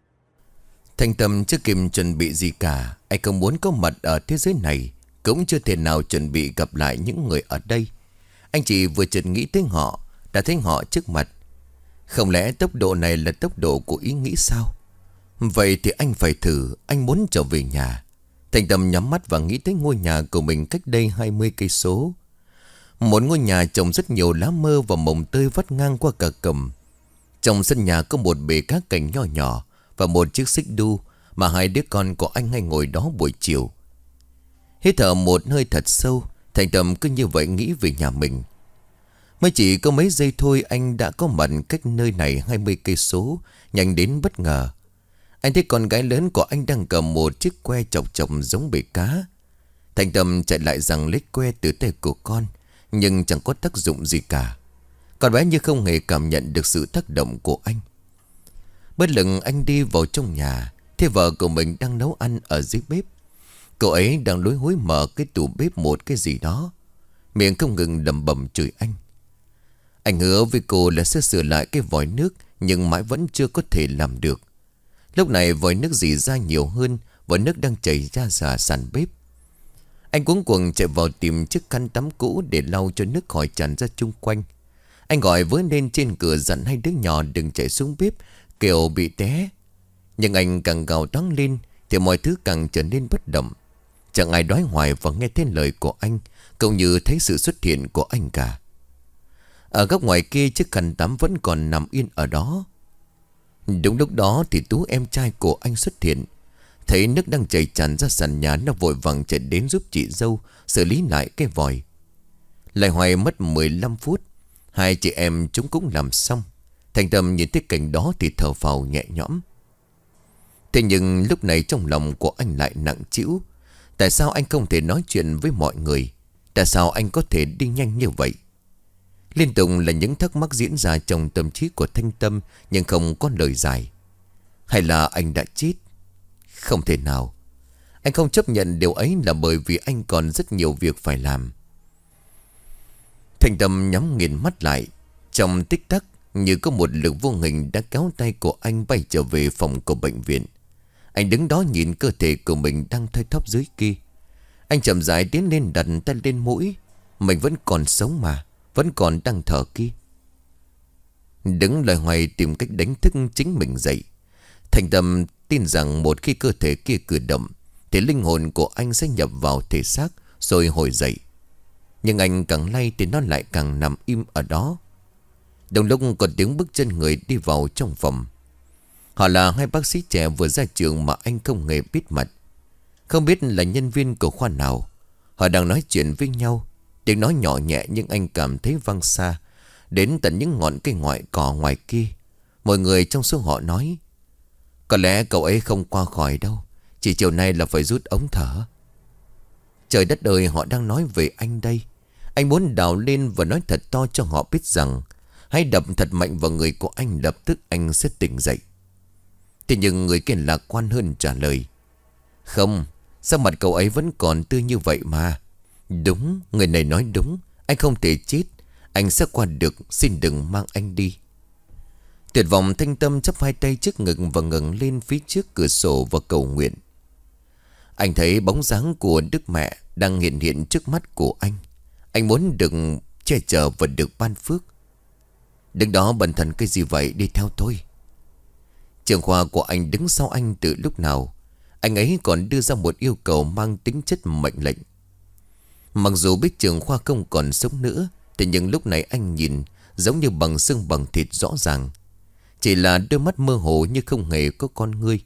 Thanh Tâm chưa kịp chuẩn bị gì cả. Anh không muốn có mặt ở thế giới này, cũng chưa thể nào chuẩn bị gặp lại những người ở đây. Anh chỉ vừa chợt nghĩ tới họ, đã thấy họ trước mặt. Không lẽ tốc độ này là tốc độ của ý nghĩ sao? Vậy thì anh phải thử. Anh muốn trở về nhà. Thanh Tâm nhắm mắt và nghĩ tới ngôi nhà của mình cách đây 20 cây số. Một ngôi nhà trồng rất nhiều lá mơ và mồng tơi vắt ngang qua cả cầm. Trong sân nhà có một bể cá cảnh nho nhỏ và một chiếc xích đu mà hai đứa con của anh hay ngồi đó buổi chiều. Hít thở một hơi thật sâu, Thanh Tâm cứ như vậy nghĩ về nhà mình. Mới chỉ có mấy giây thôi anh đã có mặt cách nơi này 20 cây số, nhanh đến bất ngờ. Anh thấy con gái lớn của anh đang cầm một chiếc que chọc chọc giống bể cá. Thanh Tâm chạy lại giằng lấy que từ tay của con, nhưng chẳng có tác dụng gì cả. Con bé như không hề cảm nhận được sự tác động của anh. Bất lực anh đi vào trong nhà, thấy vợ của mình đang nấu ăn ở dưới bếp. Cô ấy đang lối hối mở cái tủ bếp một cái gì đó, miệng không ngừng lẩm bẩm chửi anh. Anh hứa với cô là sẽ sửa lại cái vòi nước, nhưng mãi vẫn chưa có thể làm được. Lúc này vòi nước rỉ ra nhiều hơn, vòi nước đang chảy ra xà sàn bếp. Anh cuống cuồng chạy vào tìm chiếc khăn tắm cũ để lau cho nước khỏi tràn ra chung quanh. Anh gọi với lên trên cửa dặn hai đứa nhỏ đừng chạy xuống bếp, kiểu bị té. Nhưng anh càng gào toáng lên thì mọi thứ càng trở nên bất động. Chẳng ai đói hoài và nghe thấy lời của anh, cũng như thấy sự xuất hiện của anh cả. Ở góc ngoài kia chiếc khăn tắm vẫn còn nằm yên ở đó. Đúng lúc đó thì Tú em trai của anh xuất hiện. Thấy nước đang chảy tràn ra sàn nhà, nó vội vàng chạy đến giúp chị dâu xử lý lại cái vòi. Lại hoài mất 15 phút, hai chị em chúng cũng làm xong. Thanh Tâm nhìn thấy cảnh đó thì thở phào nhẹ nhõm. Thế nhưng lúc này trong lòng của anh lại nặng trĩu. Tại sao anh không thể nói chuyện với mọi người? Tại sao anh có thể đi nhanh như vậy? Liên tục là những thắc mắc diễn ra trong tâm trí của Thanh Tâm, nhưng không có lời giải. Hay là anh đã chết? Không thể nào. Anh không chấp nhận điều ấy là bởi vì anh còn rất nhiều việc phải làm. Thanh Tâm nhắm nghiền mắt lại. Trong tích tắc, như có một lực vô hình đã kéo tay của anh bay trở về phòng của bệnh viện. Anh đứng đó nhìn cơ thể của mình đang thoi thóp dưới kia. Anh chậm rãi tiến lên đặt tay lên mũi. Mình vẫn còn sống mà, vẫn còn đang thở kia. Đứng loay hoay tìm cách đánh thức chính mình dậy. Thanh Tâm tin rằng một khi cơ thể kia cử động thì linh hồn của anh sẽ nhập vào thể xác rồi hồi dậy. Nhưng anh càng lay thì nó lại càng nằm im ở đó. Đồng lúc có tiếng bước chân người đi vào trong phòng. Họ là hai bác sĩ trẻ vừa ra trường mà anh không hề biết mặt. Không biết là nhân viên của khoa nào. Họ đang nói chuyện với nhau. Tiếng nói nhỏ nhẹ nhưng anh cảm thấy vang xa, đến tận những ngọn cây ngoại cỏ ngoài kia. Mọi người trong số họ nói: Có lẽ cậu ấy không qua khỏi đâu, chỉ chiều nay là phải rút ống thở. Trời đất ơi, họ đang nói về anh đây. Anh muốn đào lên và nói thật to cho họ biết rằng hãy đập thật mạnh vào người của anh, lập tức anh sẽ tỉnh dậy. Thế nhưng người kia lạc quan hơn trả lời: Không, sao mặt cậu ấy vẫn còn tươi như vậy mà. Đúng, người này nói đúng. Anh không thể chết. Anh sẽ qua được, xin đừng mang anh đi. Tuyệt vọng, Thanh Tâm chắp hai tay trước ngực và ngẩng lên phía trước cửa sổ và cầu nguyện. Anh thấy bóng dáng của Đức Mẹ đang hiện hiện trước mắt của anh. Anh muốn được che chở và được ban phước. Đứng đó bần thần cái gì vậy, đi theo tôi. Trưởng khoa của anh đứng sau anh từ lúc nào. Anh ấy còn đưa ra một yêu cầu mang tính chất mệnh lệnh. Mặc dù biết Trường Khoa không còn sống nữa, thế nhưng lúc này anh nhìn giống như bằng xương bằng thịt rõ ràng. Chỉ là đôi mắt mơ hồ như không hề có con ngươi.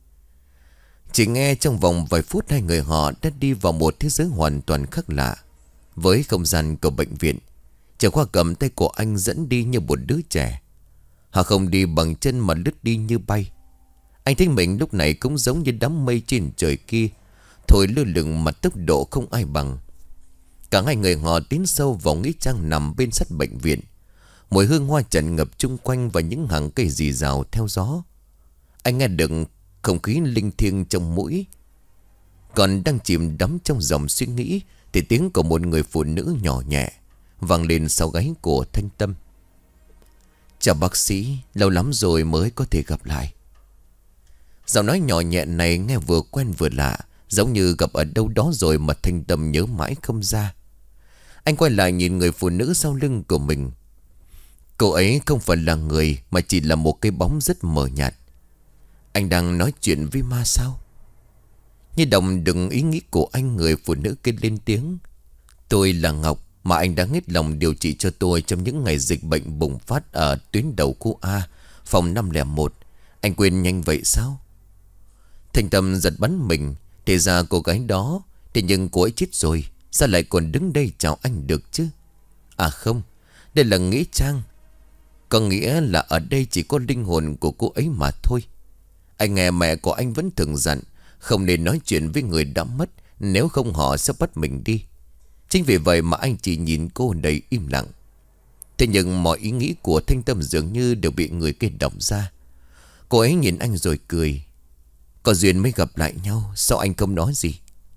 Chỉ nghe trong vòng vài phút hai người họ đã đi vào một thế giới hoàn toàn khác lạ. Với không gian của bệnh viện, Trường Khoa cầm tay của anh dẫn đi như một đứa trẻ. Họ không đi bằng chân mà lướt đi như bay. Anh thấy mình lúc này cũng giống như đám mây trên trời kia, thổi lơ lửng mà tốc độ không ai bằng. Cả hai người họ tiến sâu vào nghĩa trang nằm bên sát bệnh viện. Mùi hương hoa trần ngập chung quanh và những hàng cây rì rào theo gió. Anh nghe được không khí linh thiêng trong mũi. Còn đang chìm đắm trong dòng suy nghĩ thì tiếng của một người phụ nữ nhỏ nhẹ vang lên sau gáy của Thanh Tâm. Chào bác sĩ, lâu lắm rồi mới có thể gặp lại. Giọng nói nhỏ nhẹ này nghe vừa quen vừa lạ, giống như gặp ở đâu đó rồi mà Thanh Tâm nhớ mãi không ra. Anh quay lại nhìn người phụ nữ sau lưng của mình. Cô ấy không phải là người mà chỉ là một cái bóng rất mờ nhạt. Anh đang nói chuyện với ma sao? Như đồng đừng ý nghĩ của anh, người phụ nữ kia lên tiếng. Tôi là Ngọc mà anh đã hết lòng điều trị cho tôi trong những ngày dịch bệnh bùng phát ở tuyến đầu khu A, phòng 501. Anh quên nhanh vậy sao? Thanh Tâm giật bắn mình. Thì ra cô gái đó, thế nhưng cô ấy chết rồi, sao lại còn đứng đây chào anh được chứ? À không, đây là nghĩa trang. Có nghĩa là ở đây chỉ có linh hồn của cô ấy mà thôi. Anh nghe mẹ của anh vẫn thường dặn không nên nói chuyện với người đã mất, nếu không họ sẽ bắt mình đi. Chính vì vậy mà anh chỉ nhìn cô đầy im lặng. Thế nhưng mọi ý nghĩ của Thanh Tâm dường như đều bị người kia đọc ra. Cô ấy nhìn anh rồi cười. Có duyên mới gặp lại nhau, sao anh không nói gì?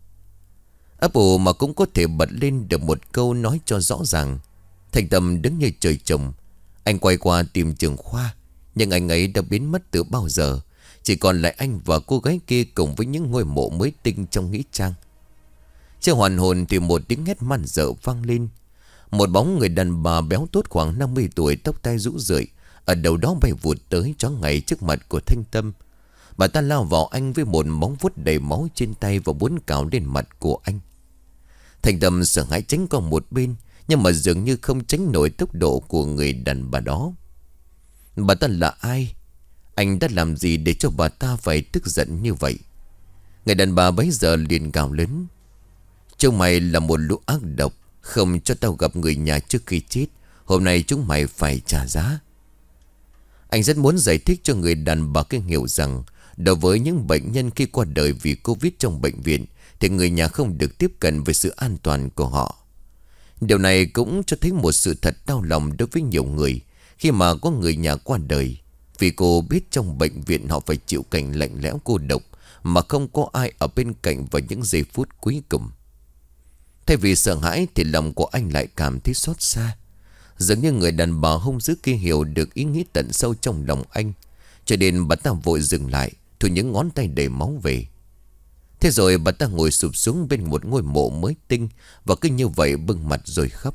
Ấp ủ mà cũng có thể bật lên được một câu nói cho rõ ràng. Thanh Tâm đứng như trời trồng. Anh quay qua tìm Trường Khoa, nhưng anh ấy đã biến mất từ bao giờ. Chỉ còn lại anh và cô gái kia cùng với những ngôi mộ mới tinh trong nghĩa trang. Chưa hoàn hồn thì một tiếng hét man dợ vang lên. Một bóng người đàn bà béo tốt khoảng 50 tuổi, tóc tai rũ rượi, ở đầu đó bay vụt tới choáng ngay trước mặt của Thanh Tâm. Bà ta lao vào anh với một móng vuốt đầy máu trên tay và muốn cào lên mặt của anh. Thanh Tâm sợ hãi tránh qua một bên, nhưng mà dường như không tránh nổi tốc độ của người đàn bà đó. Bà ta là ai? Anh đã làm gì để cho bà ta phải tức giận như vậy? Người đàn bà bấy giờ liền gào lớn. Chúng mày là một lũ ác độc, không cho tao gặp người nhà trước khi chết. Hôm nay chúng mày phải trả giá. Anh rất muốn giải thích cho người đàn bà kia hiểu rằng đối với những bệnh nhân khi qua đời vì Covid trong bệnh viện thì người nhà không được tiếp cận với sự an toàn của họ. Điều này cũng cho thấy một sự thật đau lòng đối với nhiều người khi mà có người nhà qua đời. Vì cô biết trong bệnh viện họ phải chịu cảnh lạnh lẽo cô độc mà không có ai ở bên cạnh vào những giây phút cuối cùng. Thay vì sợ hãi thì lòng của anh lại cảm thấy xót xa. Dường như người đàn bà hung dữ kia hiểu được ý nghĩ tận sâu trong lòng anh, cho nên bà ta vội dừng lại, thu những ngón tay đầy máu về. Thế rồi bà ta ngồi sụp xuống bên một ngôi mộ mới tinh và cứ như vậy bưng mặt rồi khóc.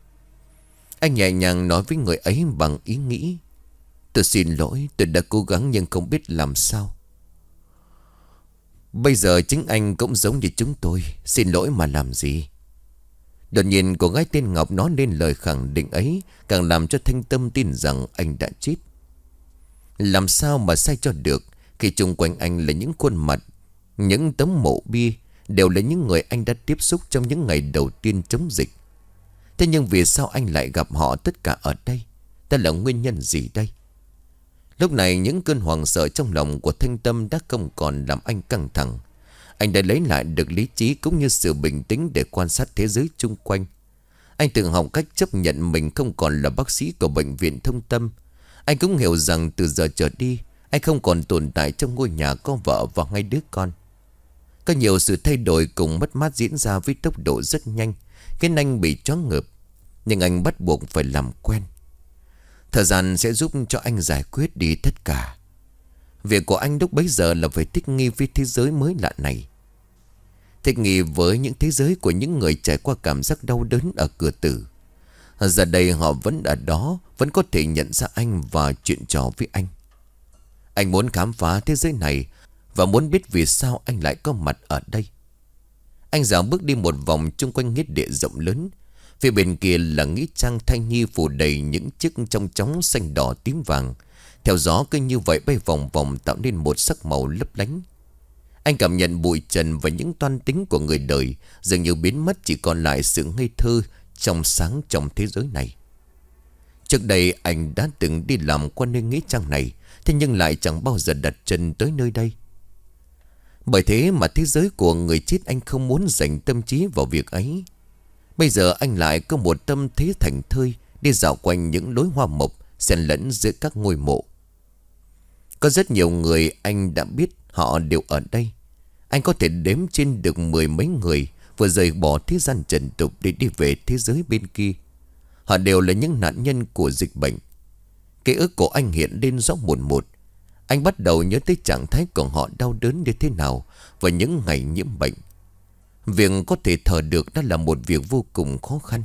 Anh nhẹ nhàng nói với người ấy bằng ý nghĩ. Tôi xin lỗi, tôi đã cố gắng nhưng không biết làm sao. Bây giờ chính anh cũng giống như chúng tôi, xin lỗi mà làm gì? Đột nhiên cô gái tên Ngọc nói lên lời khẳng định ấy, càng làm cho Thanh Tâm tin rằng anh đã chết. Làm sao mà sai cho được khi chung quanh anh là những khuôn mặt, những tấm mộ bia đều là những người anh đã tiếp xúc trong những ngày đầu tiên chống dịch. Thế nhưng vì sao anh lại gặp họ tất cả ở đây? Đó là nguyên nhân gì đây? Lúc này những cơn hoảng sợ trong lòng của Thanh Tâm đã không còn làm anh căng thẳng. Anh đã lấy lại được lý trí cũng như sự bình tĩnh để quan sát thế giới chung quanh. Anh từng học cách chấp nhận mình không còn là bác sĩ của bệnh viện Thông Tâm. Anh cũng hiểu rằng từ giờ trở đi anh không còn tồn tại trong ngôi nhà có vợ và hai đứa con. Có nhiều sự thay đổi cùng mất mát diễn ra với tốc độ rất nhanh, khiến anh bị choáng ngợp. Nhưng anh bắt buộc phải làm quen. Thời gian sẽ giúp cho anh giải quyết đi tất cả. Việc của anh lúc bấy giờ là phải thích nghi với thế giới mới lạ này. Thích nghi với những thế giới của những người trải qua cảm giác đau đớn ở cửa tử. Giờ đây họ vẫn ở đó, vẫn có thể nhận ra anh và chuyện trò với anh. Anh muốn khám phá thế giới này và muốn biết vì sao anh lại có mặt ở đây. Anh dạo bước đi một vòng chung quanh nghĩa địa rộng lớn. Phía bên kia là nghĩa trang thai nhi phủ đầy những chiếc trong chóng xanh đỏ tím vàng. Theo gió cứ như vậy bay vòng vòng tạo nên một sắc màu lấp lánh. Anh cảm nhận bụi trần và những toan tính của người đời dường như biến mất, chỉ còn lại sự ngây thơ trong sáng trong thế giới này. Trước đây anh đã từng đi làm qua nơi nghĩa trang này, thế nhưng lại chẳng bao giờ đặt chân tới nơi đây. Bởi thế mà thế giới của người chết anh không muốn dành tâm trí vào việc ấy. Bây giờ anh lại có một tâm thế thảnh thơi đi dạo quanh những lối hoa mộc xen lẫn giữa các ngôi mộ. Có rất nhiều người anh đã biết, họ đều ở đây. Anh có thể đếm trên được 10 mấy người vừa rời bỏ thế gian trần tục để đi về thế giới bên kia. Họ đều là những nạn nhân của dịch bệnh. Ký ức của anh hiện lên rõ một. Anh bắt đầu nhớ tới trạng thái của họ đau đớn như thế nào vào những ngày nhiễm bệnh. Việc có thể thở được đã là một việc vô cùng khó khăn.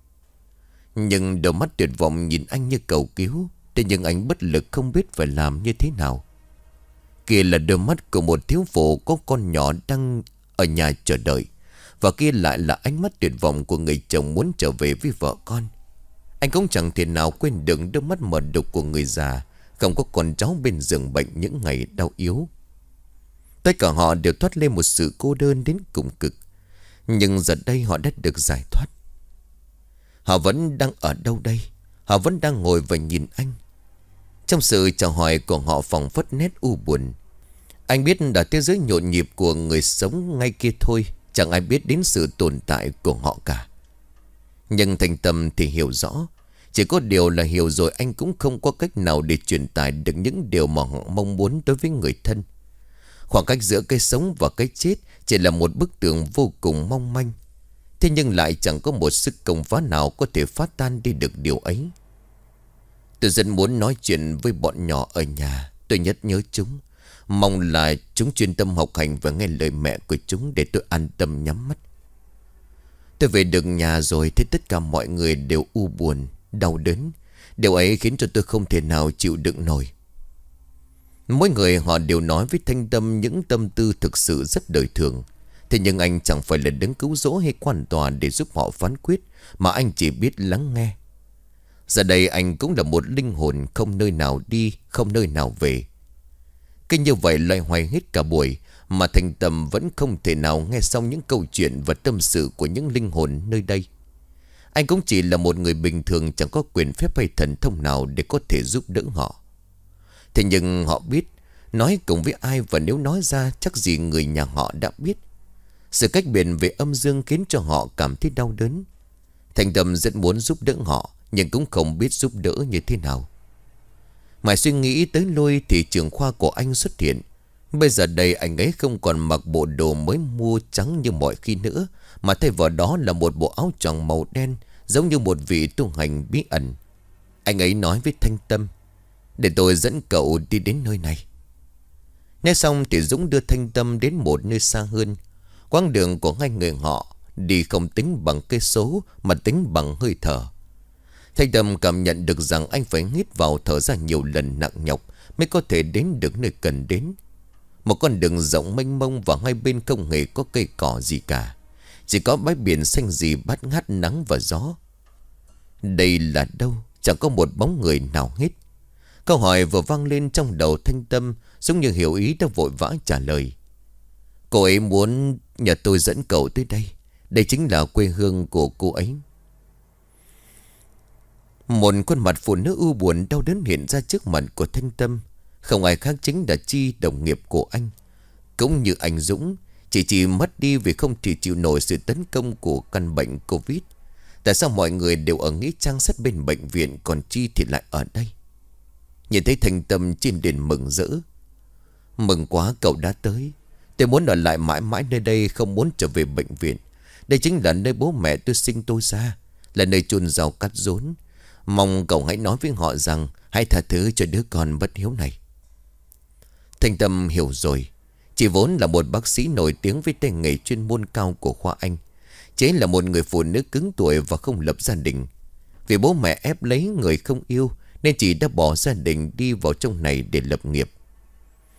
Nhưng đôi mắt tuyệt vọng nhìn anh như cầu cứu. Thế nhưng anh bất lực không biết phải làm như thế nào. Kia là đôi mắt của một thiếu phụ có con nhỏ đang ở nhà chờ đợi. Và kia lại là ánh mắt tuyệt vọng của người chồng muốn trở về với vợ con. Anh cũng chẳng thể nào quên được đôi mắt mờ đục của người già không có con cháu bên giường bệnh những ngày đau yếu. Tất cả họ đều thoát lên một sự cô đơn đến cùng cực. Nhưng giờ đây họ đã được giải thoát. Họ vẫn đang ở đâu đây? Họ vẫn đang ngồi và nhìn anh. Trong sự chào hỏi của họ phảng phất nét u buồn. Anh biết là thế giới nhộn nhịp của người sống ngay kia thôi. Chẳng ai biết đến sự tồn tại của họ cả. Nhưng thành tâm thì hiểu rõ. Chỉ có điều là hiểu rồi anh cũng không có cách nào để truyền tải được những điều mà họ mong muốn đối với người thân. Khoảng cách giữa cái sống và cái chết chỉ là một bức tường vô cùng mong manh. Thế nhưng lại chẳng có một sức công phá nào có thể phá tan đi được điều ấy. Tôi rất muốn nói chuyện với bọn nhỏ ở nhà. Tôi nhất nhớ chúng. Mong là chúng chuyên tâm học hành và nghe lời mẹ của chúng để tôi an tâm nhắm mắt. Tôi về được nhà rồi thấy tất cả mọi người đều u buồn, đau đớn. Điều ấy khiến cho tôi không thể nào chịu đựng nổi. Mỗi người họ đều nói với Thanh Tâm những tâm tư thực sự rất đời thường. Thế nhưng anh chẳng phải là đứng cứu rỗ hay quan tòa để giúp họ phán quyết, mà anh chỉ biết lắng nghe. Giờ đây anh cũng là một linh hồn không nơi nào đi, không nơi nào về. Cứ như vậy loay hoay hết cả buổi mà Thanh Tâm vẫn không thể nào nghe xong những câu chuyện và tâm sự của những linh hồn nơi đây. Anh cũng chỉ là một người bình thường, chẳng có quyền phép hay thần thông nào để có thể giúp đỡ họ. Thế nhưng họ biết nói cùng với ai, và nếu nói ra chắc gì người nhà họ đã biết. Sự cách biệt về âm dương khiến cho họ cảm thấy đau đớn. Thanh Tâm rất muốn giúp đỡ họ, nhưng cũng không biết giúp đỡ như thế nào. Mãi suy nghĩ tới lui thì trưởng khoa của anh xuất hiện. Bây giờ đây anh ấy không còn mặc bộ đồ mới mua trắng như mọi khi nữa, mà thay vào đó là một bộ áo choàng màu đen, giống như một vị tu hành bí ẩn. Anh ấy nói với Thanh Tâm: "Để tôi dẫn cậu đi đến nơi này." Nói xong thì Dũng đưa Thanh Tâm đến một nơi xa hơn. Quãng đường của hai người họ đi không tính bằng cây số mà tính bằng hơi thở. Thanh Tâm cảm nhận được rằng anh phải hít vào thở ra nhiều lần nặng nhọc mới có thể đến được nơi cần đến. Một con đường rộng mênh mông và hai bên không hề có cây cỏ gì cả. Chỉ có bãi biển xanh gì bát ngát nắng và gió. Đây là đâu? Chẳng có một bóng người nào hết. Câu hỏi vừa vang lên trong đầu Thanh Tâm, giống như hiểu ý đã vội vã trả lời: "Cô ấy muốn nhờ tôi dẫn cậu tới đây. Đây chính là quê hương của cô ấy." Một khuôn mặt phụ nữ u buồn đau đớn hiện ra trước mặt của Thanh Tâm. Không ai khác chính là Chi, đồng nghiệp của anh. Cũng như anh Dũng, chị mất đi vì không thể chịu nổi sự tấn công của căn bệnh Covid. Tại sao mọi người đều ở nghĩa trang sát bên bệnh viện, còn Chi thì lại ở đây? Nhìn thấy Thanh Tâm, Chi liền mừng rỡ: "Mừng quá cậu đã tới. Tôi muốn ở lại mãi mãi nơi đây, không muốn trở về bệnh viện. Đây chính là nơi bố mẹ tôi sinh tôi ra, là nơi chôn rau cắt rốn. Mong cậu hãy nói với họ rằng hãy tha thứ cho đứa con bất hiếu này." Thanh Tâm hiểu rồi. Chị vốn là một bác sĩ nổi tiếng với tay nghề chuyên môn cao của khoa Anh. Chị là một người phụ nữ cứng tuổi và không lập gia đình. Vì bố mẹ ép lấy người không yêu nên chị đã bỏ gia đình đi vào trong này để lập nghiệp.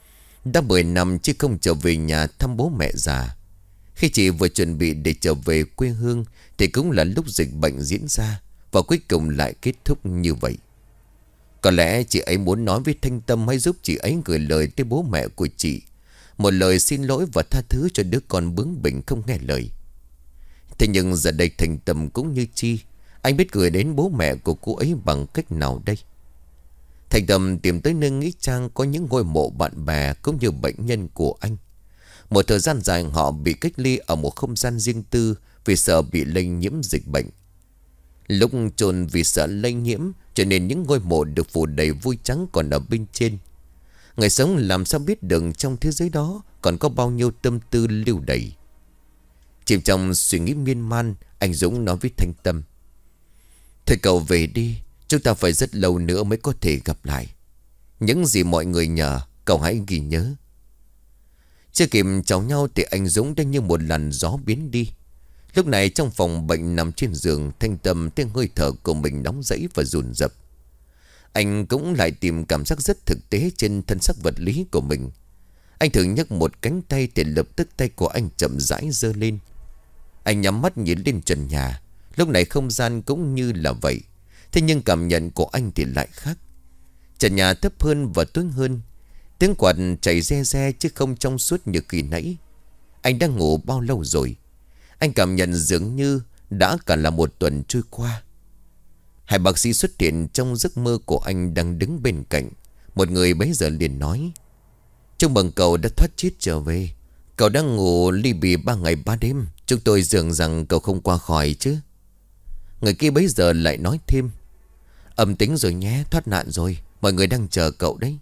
Đã 10 năm chứ không trở về nhà thăm bố mẹ già. Khi chị vừa chuẩn bị để trở về quê hương thì cũng là lúc dịch bệnh diễn ra, và cuối cùng lại kết thúc như vậy. Có lẽ chị ấy muốn nói với Thanh Tâm hãy giúp chị ấy gửi lời tới bố mẹ của chị, một lời xin lỗi và tha thứ cho đứa con bướng bỉnh không nghe lời. Thế nhưng giờ đây Thanh Tâm cũng như Chi, anh biết gửi đến bố mẹ của cô ấy bằng cách nào đây? Thanh Tâm tìm tới nơi nghĩa trang có những ngôi mộ bạn bè cũng như bệnh nhân của anh. Một thời gian dài họ bị cách ly ở một không gian riêng tư vì sợ bị lây nhiễm dịch bệnh. Lúc chôn vì sợ lây nhiễm cho nên những ngôi mộ được phủ đầy vôi trắng còn ở bên trên. Người sống làm sao biết được trong thế giới đó còn có bao nhiêu tâm tư lưu đày. Chìm trong suy nghĩ miên man, anh Dũng nói với Thanh Tâm: "Thôi cậu về đi, chúng ta phải rất lâu nữa mới có thể gặp lại. Những gì mọi người nhờ, cậu hãy ghi nhớ." Chưa kịp chào nhau thì anh Dũng đã như một làn gió biến đi. Lúc này trong phòng bệnh nằm trên giường, Thanh Tâm tiếng hơi thở của mình nóng rẫy và dồn dập. Anh cũng lại tìm cảm giác rất thực tế trên thân xác vật lý của mình. Anh thử nhấc một cánh tay thì lập tức tay của anh chậm rãi giơ lên. Anh nhắm mắt nhìn lên trần nhà. Lúc này không gian cũng như là vậy. Thế nhưng cảm nhận của anh thì lại khác. Trần nhà thấp hơn và tối hơn. Tiếng quạt chảy re re chứ không trong suốt như khi nãy. Anh đang ngủ bao lâu rồi? Anh cảm nhận dường như đã cả là một tuần trôi qua. Hai bác sĩ xuất hiện trong giấc mơ của anh đang đứng bên cạnh. Một người bấy giờ liền nói: "Chúc mừng cậu đã thoát chết trở về. Cậu đang ngủ ly bì 3 ngày 3 đêm. Chúng tôi tưởng rằng cậu không qua khỏi chứ." Người kia bấy giờ lại nói thêm: "Âm tính rồi nhé, thoát nạn rồi. Mọi người đang chờ cậu đấy."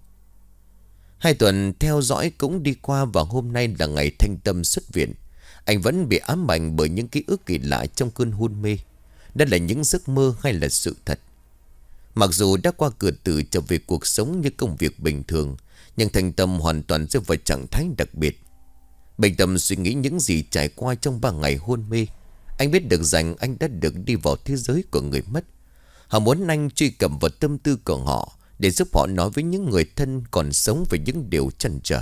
2 tuần theo dõi cũng đi qua và hôm nay là ngày Thanh Tâm xuất viện. Anh vẫn bị ám ảnh bởi những ký ức kỳ lạ trong cơn hôn mê. Đó là những giấc mơ hay là sự thật? Mặc dù đã qua cửa tử trở về cuộc sống như công việc bình thường, nhưng Thanh Tâm hoàn toàn rơi vào trạng thái đặc biệt. Bình tâm suy nghĩ những gì trải qua trong 3 ngày hôn mê. Anh biết được rằng anh đã được đi vào thế giới của người mất. Họ muốn anh truy cập vào tâm tư của họ để giúp họ nói với những người thân còn sống về những điều trăn trở.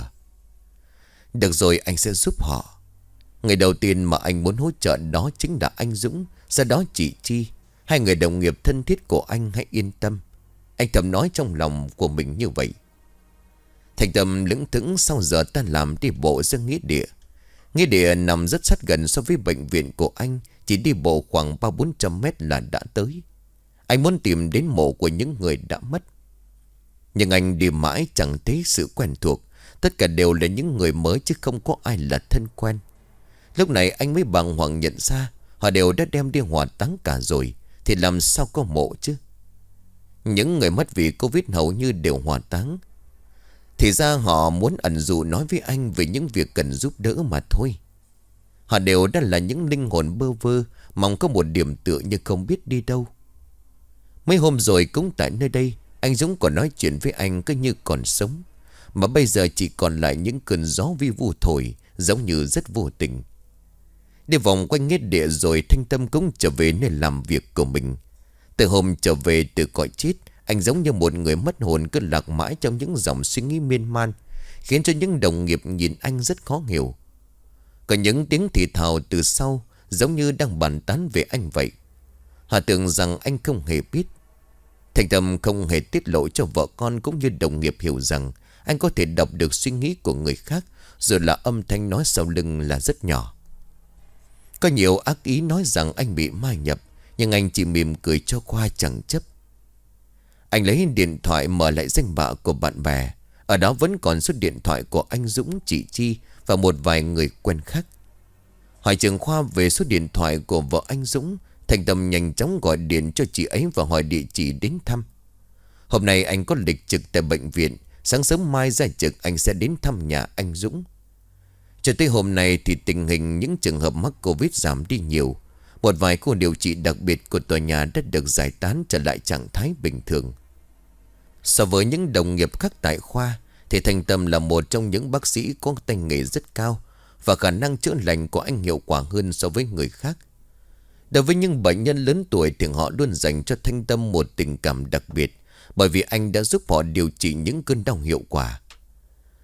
Được rồi, anh sẽ giúp họ. Người đầu tiên mà anh muốn hỗ trợ đó chính là anh Dũng, sau đó chị Chi. 2 người đồng nghiệp thân thiết của anh, hãy yên tâm. Anh thầm nói trong lòng của mình như vậy. Thanh Tâm lững thững sau giờ tan làm đi bộ ra nghĩa địa. Nghĩa địa nằm rất sát gần so với bệnh viện của anh, chỉ đi bộ khoảng 300-400 mét là đã tới. Anh muốn tìm đến mộ của những người đã mất. Nhưng anh đi mãi chẳng thấy sự quen thuộc. Tất cả đều là những người mới chứ không có ai là thân quen. Lúc này anh mới bàng hoàng nhận ra họ đều đã đem đi hỏa táng cả rồi, thì làm sao có mộ chứ? Những người mất vì Covid hầu như đều hỏa táng. Thì ra họ muốn ẩn dụ nói với anh về những việc cần giúp đỡ mà thôi. Họ đều đã là những linh hồn bơ vơ, mong có một điểm tựa nhưng không biết đi đâu. Mấy hôm rồi cũng tại nơi đây, anh Dũng còn nói chuyện với anh cứ như còn sống. Mà bây giờ chỉ còn lại những cơn gió vi vu thổi, giống như rất vô tình. Đi vòng quanh nghĩa địa rồi Thanh Tâm cũng trở về nơi làm việc của mình. Từ hôm trở về từ cõi chết, anh giống như một người mất hồn cứ lạc mãi trong những dòng suy nghĩ miên man, khiến cho những đồng nghiệp nhìn anh rất khó hiểu. Có những tiếng thì thào từ sau, giống như đang bàn tán về anh vậy. Họ tưởng rằng anh không hề biết. Thanh Tâm không hề tiết lộ cho vợ con cũng như đồng nghiệp hiểu rằng anh có thể đọc được suy nghĩ của người khác, rồi là âm thanh nói sau lưng là rất nhỏ. Có nhiều ác ý nói rằng anh bị ma nhập, nhưng anh chỉ mỉm cười cho qua chẳng chấp. Anh lấy điện thoại mở lại danh bạ của bạn bè. Ở đó vẫn còn số điện thoại của anh Dũng, chị Chi và một vài người quen khác. Hỏi trưởng khoa về số điện thoại của vợ anh Dũng, Thanh Tâm nhanh chóng gọi điện cho chị ấy và hỏi địa chỉ đến thăm. Hôm nay anh có lịch trực tại bệnh viện, sáng sớm mai ra trực anh sẽ đến thăm nhà anh Dũng. Cho tới hôm nay thì tình hình những trường hợp mắc Covid giảm đi nhiều. Một vài khu điều trị đặc biệt của tòa nhà đã được giải tán trở lại trạng thái bình thường. So với những đồng nghiệp khác tại khoa thì Thanh Tâm là một trong những bác sĩ có tay nghề rất cao, và khả năng chữa lành của anh hiệu quả hơn so với người khác. Đối với những bệnh nhân lớn tuổi thì họ luôn dành cho Thanh Tâm một tình cảm đặc biệt, bởi vì anh đã giúp họ điều trị những cơn đau hiệu quả.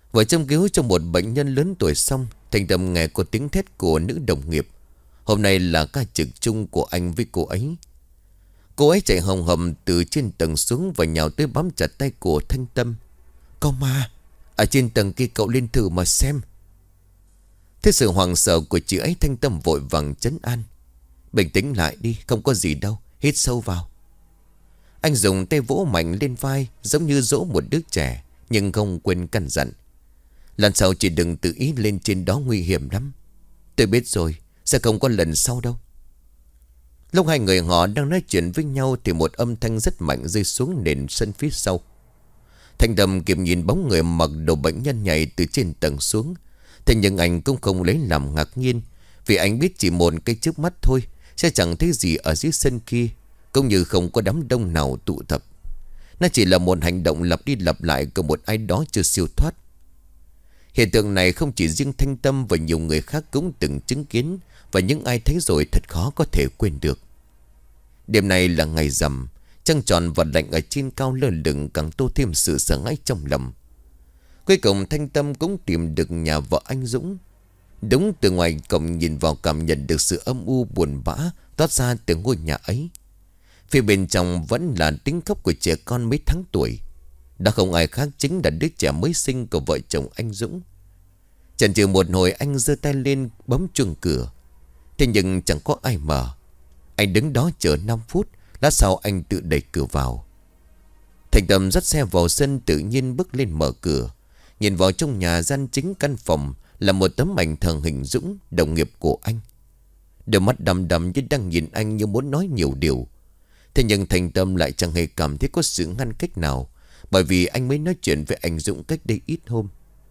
Vừa châm cứu cho một bệnh nhân lớn tuổi xong, Thành Tâm nghe có tiếng thét của nữ đồng nghiệp. Hôm nay là ca trực chung của anh với cô ấy. Cô ấy chạy hồng hầm từ trên tầng xuống và nhào tới bám chặt tay của Thanh Tâm. Có ma, ở trên tầng kia cậu lên thử mà xem. Thế sự hoảng sợ của chị ấy, Thanh Tâm vội vàng trấn an. Bình tĩnh lại đi, không có gì đâu, hít sâu vào. Anh dùng tay vỗ mạnh lên vai giống như dỗ một đứa trẻ, nhưng không quên căn dặn. Lần sau chỉ đừng tự ý lên trên đó, nguy hiểm lắm. Tôi biết rồi, sẽ không có lần sau đâu. Lúc hai người họ đang nói chuyện với nhau thì một âm thanh rất mạnh rơi xuống nền sân phía sau. Thanh Tâm kịp nhìn bóng người mặc đồ bệnh nhân nhảy từ trên tầng xuống. Thế nhưng anh cũng không lấy làm ngạc nhiên, vì anh biết chỉ một cái chớp mắt thôi sẽ chẳng thấy gì ở dưới sân kia, cũng như không có đám đông nào tụ tập. Nó chỉ là một hành động lặp đi lặp lại của một ai đó chưa siêu thoát. Hiện tượng này không chỉ riêng Thanh Tâm và nhiều người khác cũng từng chứng kiến, và những ai thấy rồi thật khó có thể quên được. Đêm nay là ngày rằm, trăng tròn và lạnh ở trên cao lơ lửng càng tô thêm sự sợ hãi trong lòng. Cuối cùng Thanh Tâm cũng tìm được nhà vợ anh Dũng. Đúng từ ngoài cổng nhìn vào cảm nhận được sự âm u buồn bã toát ra từ ngôi nhà ấy. Phía bên trong vẫn là tiếng khóc của trẻ con mấy tháng tuổi. Đã không ai khác chính là đứa trẻ mới sinh của vợ chồng anh Dũng. Chần chừ một hồi, anh giơ tay lên bấm chuông cửa. Thế nhưng chẳng có ai mở. Anh đứng đó chờ 5 phút. Lát sau anh tự đẩy cửa vào. Thành Tâm dắt xe vào sân, tự nhiên bước lên mở cửa. Nhìn vào trong nhà gian chính căn phòng là một tấm ảnh thờ hình Dũng, đồng nghiệp của anh. Đôi mắt đăm đăm như đang nhìn anh, như muốn nói nhiều điều. Thế nhưng Thành Tâm lại chẳng hề cảm thấy có sự ngăn cách nào, bởi vì anh mới nói chuyện với anh Dũng cách đây ít hôm.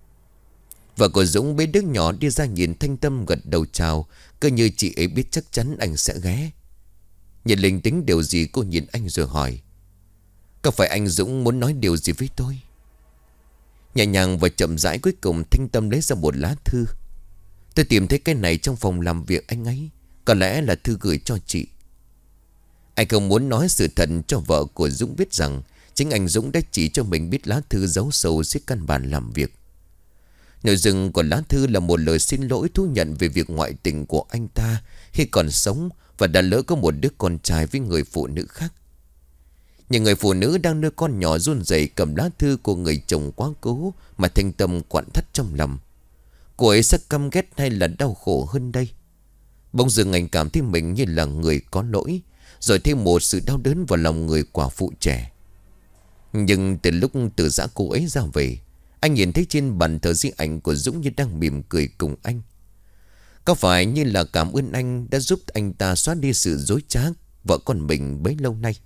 Vợ của Dũng bế đứa nhỏ đi ra nhìn Thanh Tâm gật đầu chào, cứ như chị ấy biết chắc chắn anh sẽ ghé. Nhìn linh tính điều gì, cô nhìn anh rồi hỏi. Có phải anh Dũng muốn nói điều gì với tôi? Nhẹ nhàng và chậm rãi, cuối cùng Thanh Tâm lấy ra một lá thư. Tôi tìm thấy cái này trong phòng làm việc anh ấy. Có lẽ là thư gửi cho chị. Anh không muốn nói sự thật cho vợ của Dũng biết rằng chính anh Dũng đã chỉ cho mình biết lá thư giấu sâu dưới căn bàn làm việc. Nội dung của lá thư là một lời xin lỗi thú nhận về việc ngoại tình của anh ta khi còn sống, và đã lỡ có một đứa con trai với người phụ nữ khác. Nhưng người phụ nữ đang nuôi con nhỏ run rẩy cầm lá thư của người chồng quá cố mà Thanh Tâm quặn thắt trong lòng. Cô ấy sẽ căm ghét hay là đau khổ hơn đây? Bỗng dưng anh cảm thấy mình như là người có lỗi, rồi thêm một sự đau đớn vào lòng người quả phụ trẻ. Nhưng từ lúc từ giã cô ấy ra về, anh nhìn thấy trên bàn thờ di ảnh của Dũng như đang mỉm cười cùng anh. Có phải như là cảm ơn anh đã giúp anh ta xóa đi sự dối trá vợ con mình bấy lâu nay?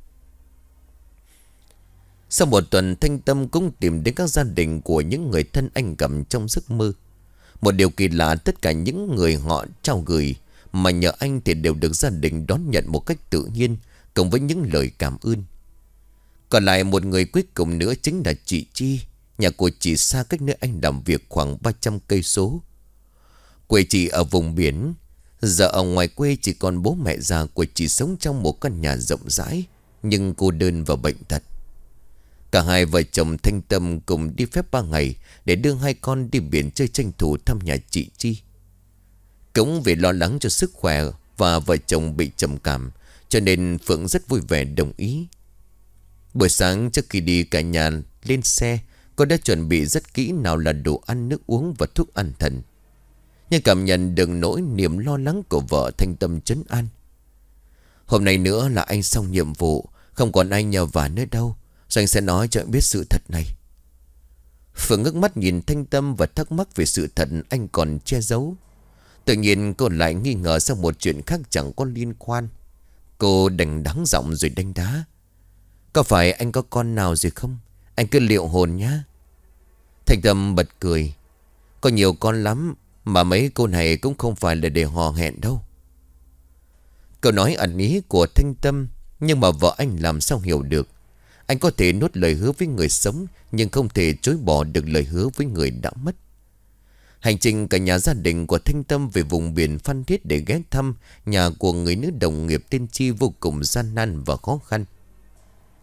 Sau một tuần, Thanh Tâm cũng tìm đến các gia đình của những người thân anh gặp trong giấc mơ. Một điều kỳ lạ, tất cả những người họ trao gửi mà nhờ anh thì đều được gia đình đón nhận một cách tự nhiên, cộng với những lời cảm ơn. Còn lại một người cuối cùng nữa chính là chị Chi. Nhà của chị xa cách nơi anh làm việc khoảng 300 cây số. Quê chị ở vùng biển. Giờ ở ngoài quê chỉ còn bố mẹ già của chị sống trong một căn nhà rộng rãi, nhưng cô đơn và bệnh tật. Cả hai vợ chồng Thanh Tâm cùng đi phép 3 ngày để đưa hai con đi biển chơi, tranh thủ thăm nhà chị Chi. Cũng vì lo lắng cho sức khỏe và vợ chồng bị trầm cảm, cho nên Phượng rất vui vẻ đồng ý. Buổi sáng trước khi đi, cả nhà lên xe, cô đã chuẩn bị rất kỹ, nào là đồ ăn, nước uống và thuốc an thần. Nhưng cảm nhận được nỗi niềm lo lắng của vợ, Thanh Tâm trấn an. Hôm nay nữa là anh xong nhiệm vụ, không còn ai nhờ vả nữa đâu, rồi anh sẽ nói cho anh biết sự thật này. Phượng ngước mắt nhìn Thanh Tâm và thắc mắc về sự thật anh còn che giấu. Tự nhiên cô lại nghi ngờ sau một chuyện khác chẳng có liên quan. Cô đành đắng giọng rồi đánh đá. Có phải anh có con nào rồi không? Anh cứ liệu hồn nhá. Thanh Tâm bật cười. Có nhiều con lắm, mà mấy cô này cũng không phải là để hò hẹn đâu. Câu nói ẩn ý của Thanh Tâm, nhưng mà vợ anh làm sao hiểu được. Anh có thể nuốt lời hứa với người sống, nhưng không thể chối bỏ được lời hứa với người đã mất. Hành trình cả nhà gia đình của Thanh Tâm về vùng biển Phan Thiết để ghé thăm nhà của người nữ đồng nghiệp tên Chi vô cùng gian nan và khó khăn.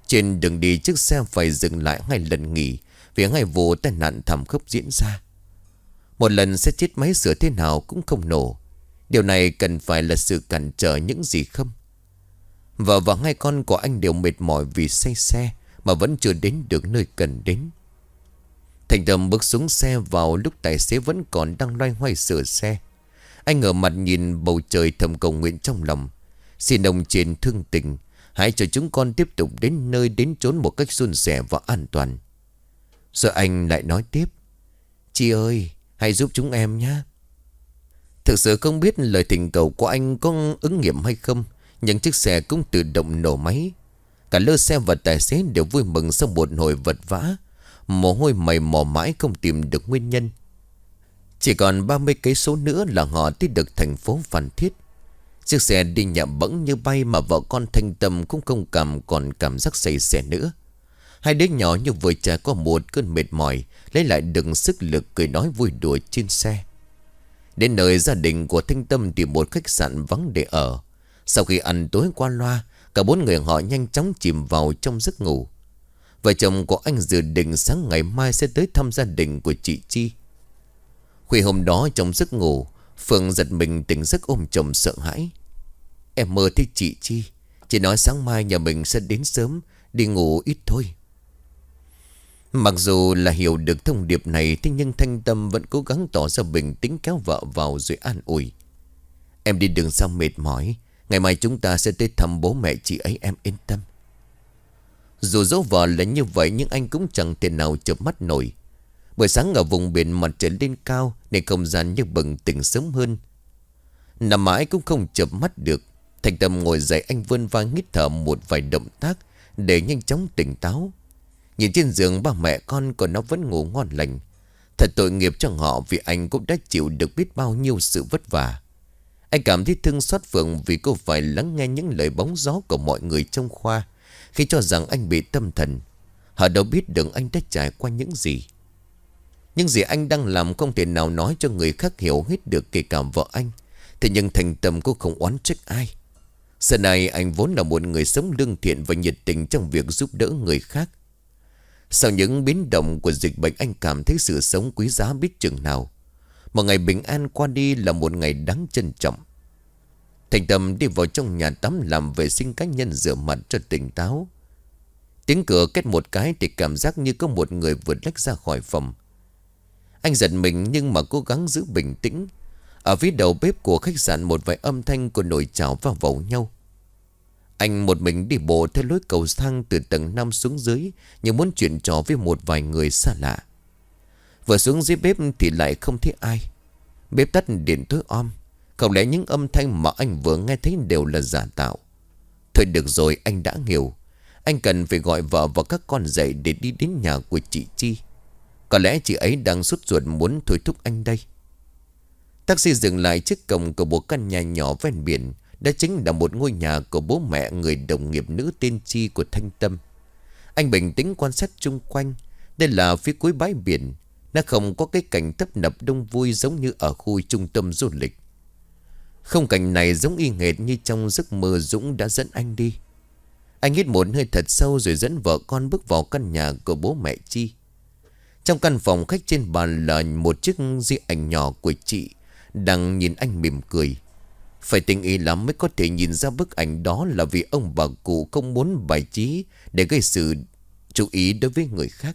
Trên đường đi chiếc xe phải dừng lại 2 lần nghỉ vì 2 vụ tai nạn thảm khốc diễn ra. Một lần xe chết máy sửa thế nào cũng không nổ. Điều này cần phải là sự cản trở những gì không? Vợ và 2 con của anh đều mệt mỏi vì say xe mà vẫn chưa đến được nơi cần đến. Thành Tâm bước xuống xe vào lúc tài xế vẫn còn đang loay hoay sửa xe. Anh ngửa mặt nhìn bầu trời thầm cầu nguyện trong lòng. Xin ông trên thương tình, hãy cho chúng con tiếp tục đến nơi đến chốn một cách suôn sẻ và an toàn. Rồi anh lại nói tiếp: Chị ơi, hãy giúp chúng em nhé. Thực sự không biết lời thỉnh cầu của anh có ứng nghiệm hay không, nhưng chiếc xe cũng tự động nổ máy. Cả lơ xe và tài xế đều vui mừng sau một hồi vật vã. Mồ hôi mày mò mãi không tìm được nguyên nhân. Chỉ còn 30 cây số nữa là họ tới được thành phố Phan Thiết. Chiếc xe đi nhẹ bẫng như bay mà vợ con Thanh Tâm cũng không còn cảm giác say xe nữa. 2 đứa nhỏ như vừa trải qua một cơn mệt mỏi, lấy lại đựng sức lực cười nói vui đùa trên xe. Đến nơi gia đình của Thanh Tâm tìm một khách sạn vắng để ở. Sau khi ăn tối qua loa, cả 4 người họ nhanh chóng chìm vào trong giấc ngủ. Vợ chồng của anh dự định sáng ngày mai sẽ tới thăm gia đình của chị Chi. Khuya hôm đó trong giấc ngủ, Phương giật mình tỉnh giấc ôm chồng sợ hãi. Em mơ thấy chị Chi. Chị nói sáng mai nhà mình sẽ đến sớm, đi ngủ ít thôi. Mặc dù là hiểu được thông điệp này, thế nhưng Thanh Tâm vẫn cố gắng tỏ ra bình tĩnh kéo vợ vào rồi an ủi. Em đi đường sao mệt mỏi, ngày mai chúng ta sẽ tới thăm bố mẹ chị ấy, em yên tâm. Dù dỗ vợ là như vậy nhưng anh cũng chẳng thể nào chợp mắt nổi. Buổi sáng ở vùng biển mặt trời lên cao nên không gian như bừng tỉnh sớm hơn. Nằm mãi cũng không chợp mắt được. Thanh Tâm ngồi dậy, anh vươn vai hít thở một vài động tác để nhanh chóng tỉnh táo. Nhìn trên giường ba mẹ con của nó vẫn ngủ ngon lành. Thật tội nghiệp cho họ vì anh cũng đã chịu được biết bao nhiêu sự vất vả. Anh cảm thấy thương xót Phượng vì cô phải lắng nghe những lời bóng gió của mọi người trong khoa khi cho rằng anh bị tâm thần. Họ đâu biết được anh đã trải qua những gì. Những gì anh đang làm không thể nào nói cho người khác hiểu hết được, kể cả vợ anh. Thế nhưng Thành Tâm cũng không oán trách ai. Giờ này anh vốn là một người sống lương thiện và nhiệt tình trong việc giúp đỡ người khác. Sau những biến động của dịch bệnh, anh cảm thấy sự sống quý giá biết chừng nào. Một ngày bình an qua đi là một ngày đáng trân trọng. Thành Tâm đi vào trong nhà tắm làm vệ sinh cá nhân, rửa mặt cho tỉnh táo. Tiếng cửa két một cái thì cảm giác như có một người vừa lách ra khỏi phòng. Anh giật mình nhưng mà cố gắng giữ bình tĩnh. Ở phía đầu bếp của khách sạn một vài âm thanh của nồi chảo va vào nhau. Anh một mình đi bộ theo lối cầu thang từ tầng 5 xuống dưới, như muốn chuyện trò với một vài người xa lạ. Vừa xuống dưới bếp thì lại không thấy ai. Bếp tắt điện tối om. Không lẽ những âm thanh mà anh vừa nghe thấy đều là giả tạo? Thôi được rồi, anh đã hiểu. Anh cần phải gọi vợ và các con dậy để đi đến nhà của chị Chi. Có lẽ chị ấy đang sốt ruột muốn thôi thúc anh đây. Taxi dừng lại trước cổng của một căn nhà nhỏ ven biển. Đó chính là một ngôi nhà của bố mẹ người đồng nghiệp nữ tên Chi của Thanh Tâm. Anh bình tĩnh quan sát chung quanh. Đây là phía cuối bãi biển. Nó không có cái cảnh tấp nập đông vui giống như ở khu trung tâm du lịch. Không cảnh này giống y hệt như trong giấc mơ Dũng đã dẫn anh đi. Anh hít một hơi thật sâu rồi dẫn vợ con bước vào căn nhà của bố mẹ Chi. Trong căn phòng khách, trên bàn là một chiếc di ảnh nhỏ của chị đang nhìn anh mỉm cười. Phải tinh ý lắm mới có thể nhìn ra bức ảnh đó là vì ông bà cụ không muốn bài trí để gây sự chú ý đối với người khác.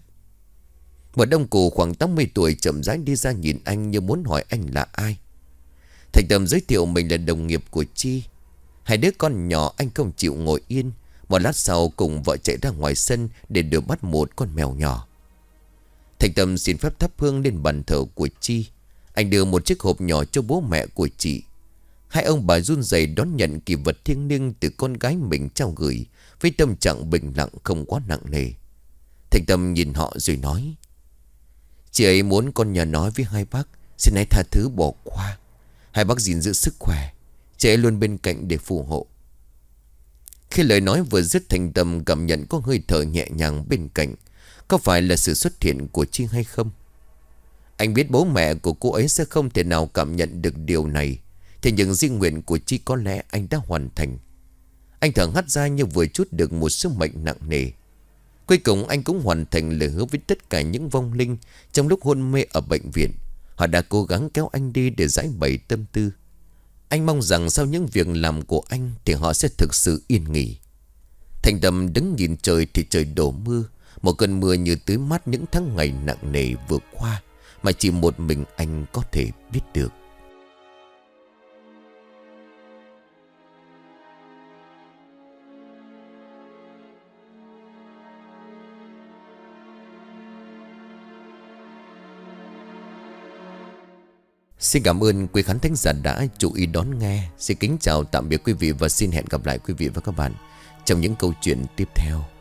Một ông cụ khoảng 80 tuổi chậm rãi đi ra nhìn anh như muốn hỏi anh là ai. Thành Tâm giới thiệu mình là đồng nghiệp của Chi. 2 đứa con nhỏ anh không chịu ngồi yên. Một lát sau cùng vợ chạy ra ngoài sân để đưa bắt một con mèo nhỏ. Thành Tâm xin phép thắp hương lên bàn thờ của Chi. Anh đưa một chiếc hộp nhỏ cho bố mẹ của chị. 2 ông bà run rẩy đón nhận kỳ vật thiêng liêng từ con gái mình trao gửi, với tâm trạng bình lặng không quá nặng nề. Thành Tâm nhìn họ rồi nói: Chị ấy muốn con nhờ nói với 2 bác, xin hãy tha thứ bỏ qua. 2 bác gìn giữ sức khỏe, chị ấy luôn bên cạnh để phù hộ. Khi lời nói vừa dứt, Thành Tâm cảm nhận có hơi thở nhẹ nhàng bên cạnh. Có phải là sự xuất hiện của Chi hay không? Anh biết bố mẹ của cô ấy sẽ không thể nào cảm nhận được điều này. Thế nhưng riêng nguyện của Chi có lẽ anh đã hoàn thành. Anh thở hắt ra như vừa chút được một sức mạnh nặng nề. Cuối cùng anh cũng hoàn thành lời hứa với tất cả những vong linh trong lúc hôn mê ở bệnh viện. Họ đã cố gắng kéo anh đi để giải bày tâm tư. Anh mong rằng sau những việc làm của anh thì họ sẽ thực sự yên nghỉ. Thành Tâm đứng nhìn trời thì trời đổ mưa. Một cơn mưa như tưới mát những tháng ngày nặng nề vừa qua mà chỉ một mình anh có thể biết được. Xin cảm ơn quý khán thính giả đã chú ý đón nghe. Xin kính chào tạm biệt quý vị và xin hẹn gặp lại quý vị và các bạn trong những câu chuyện tiếp theo.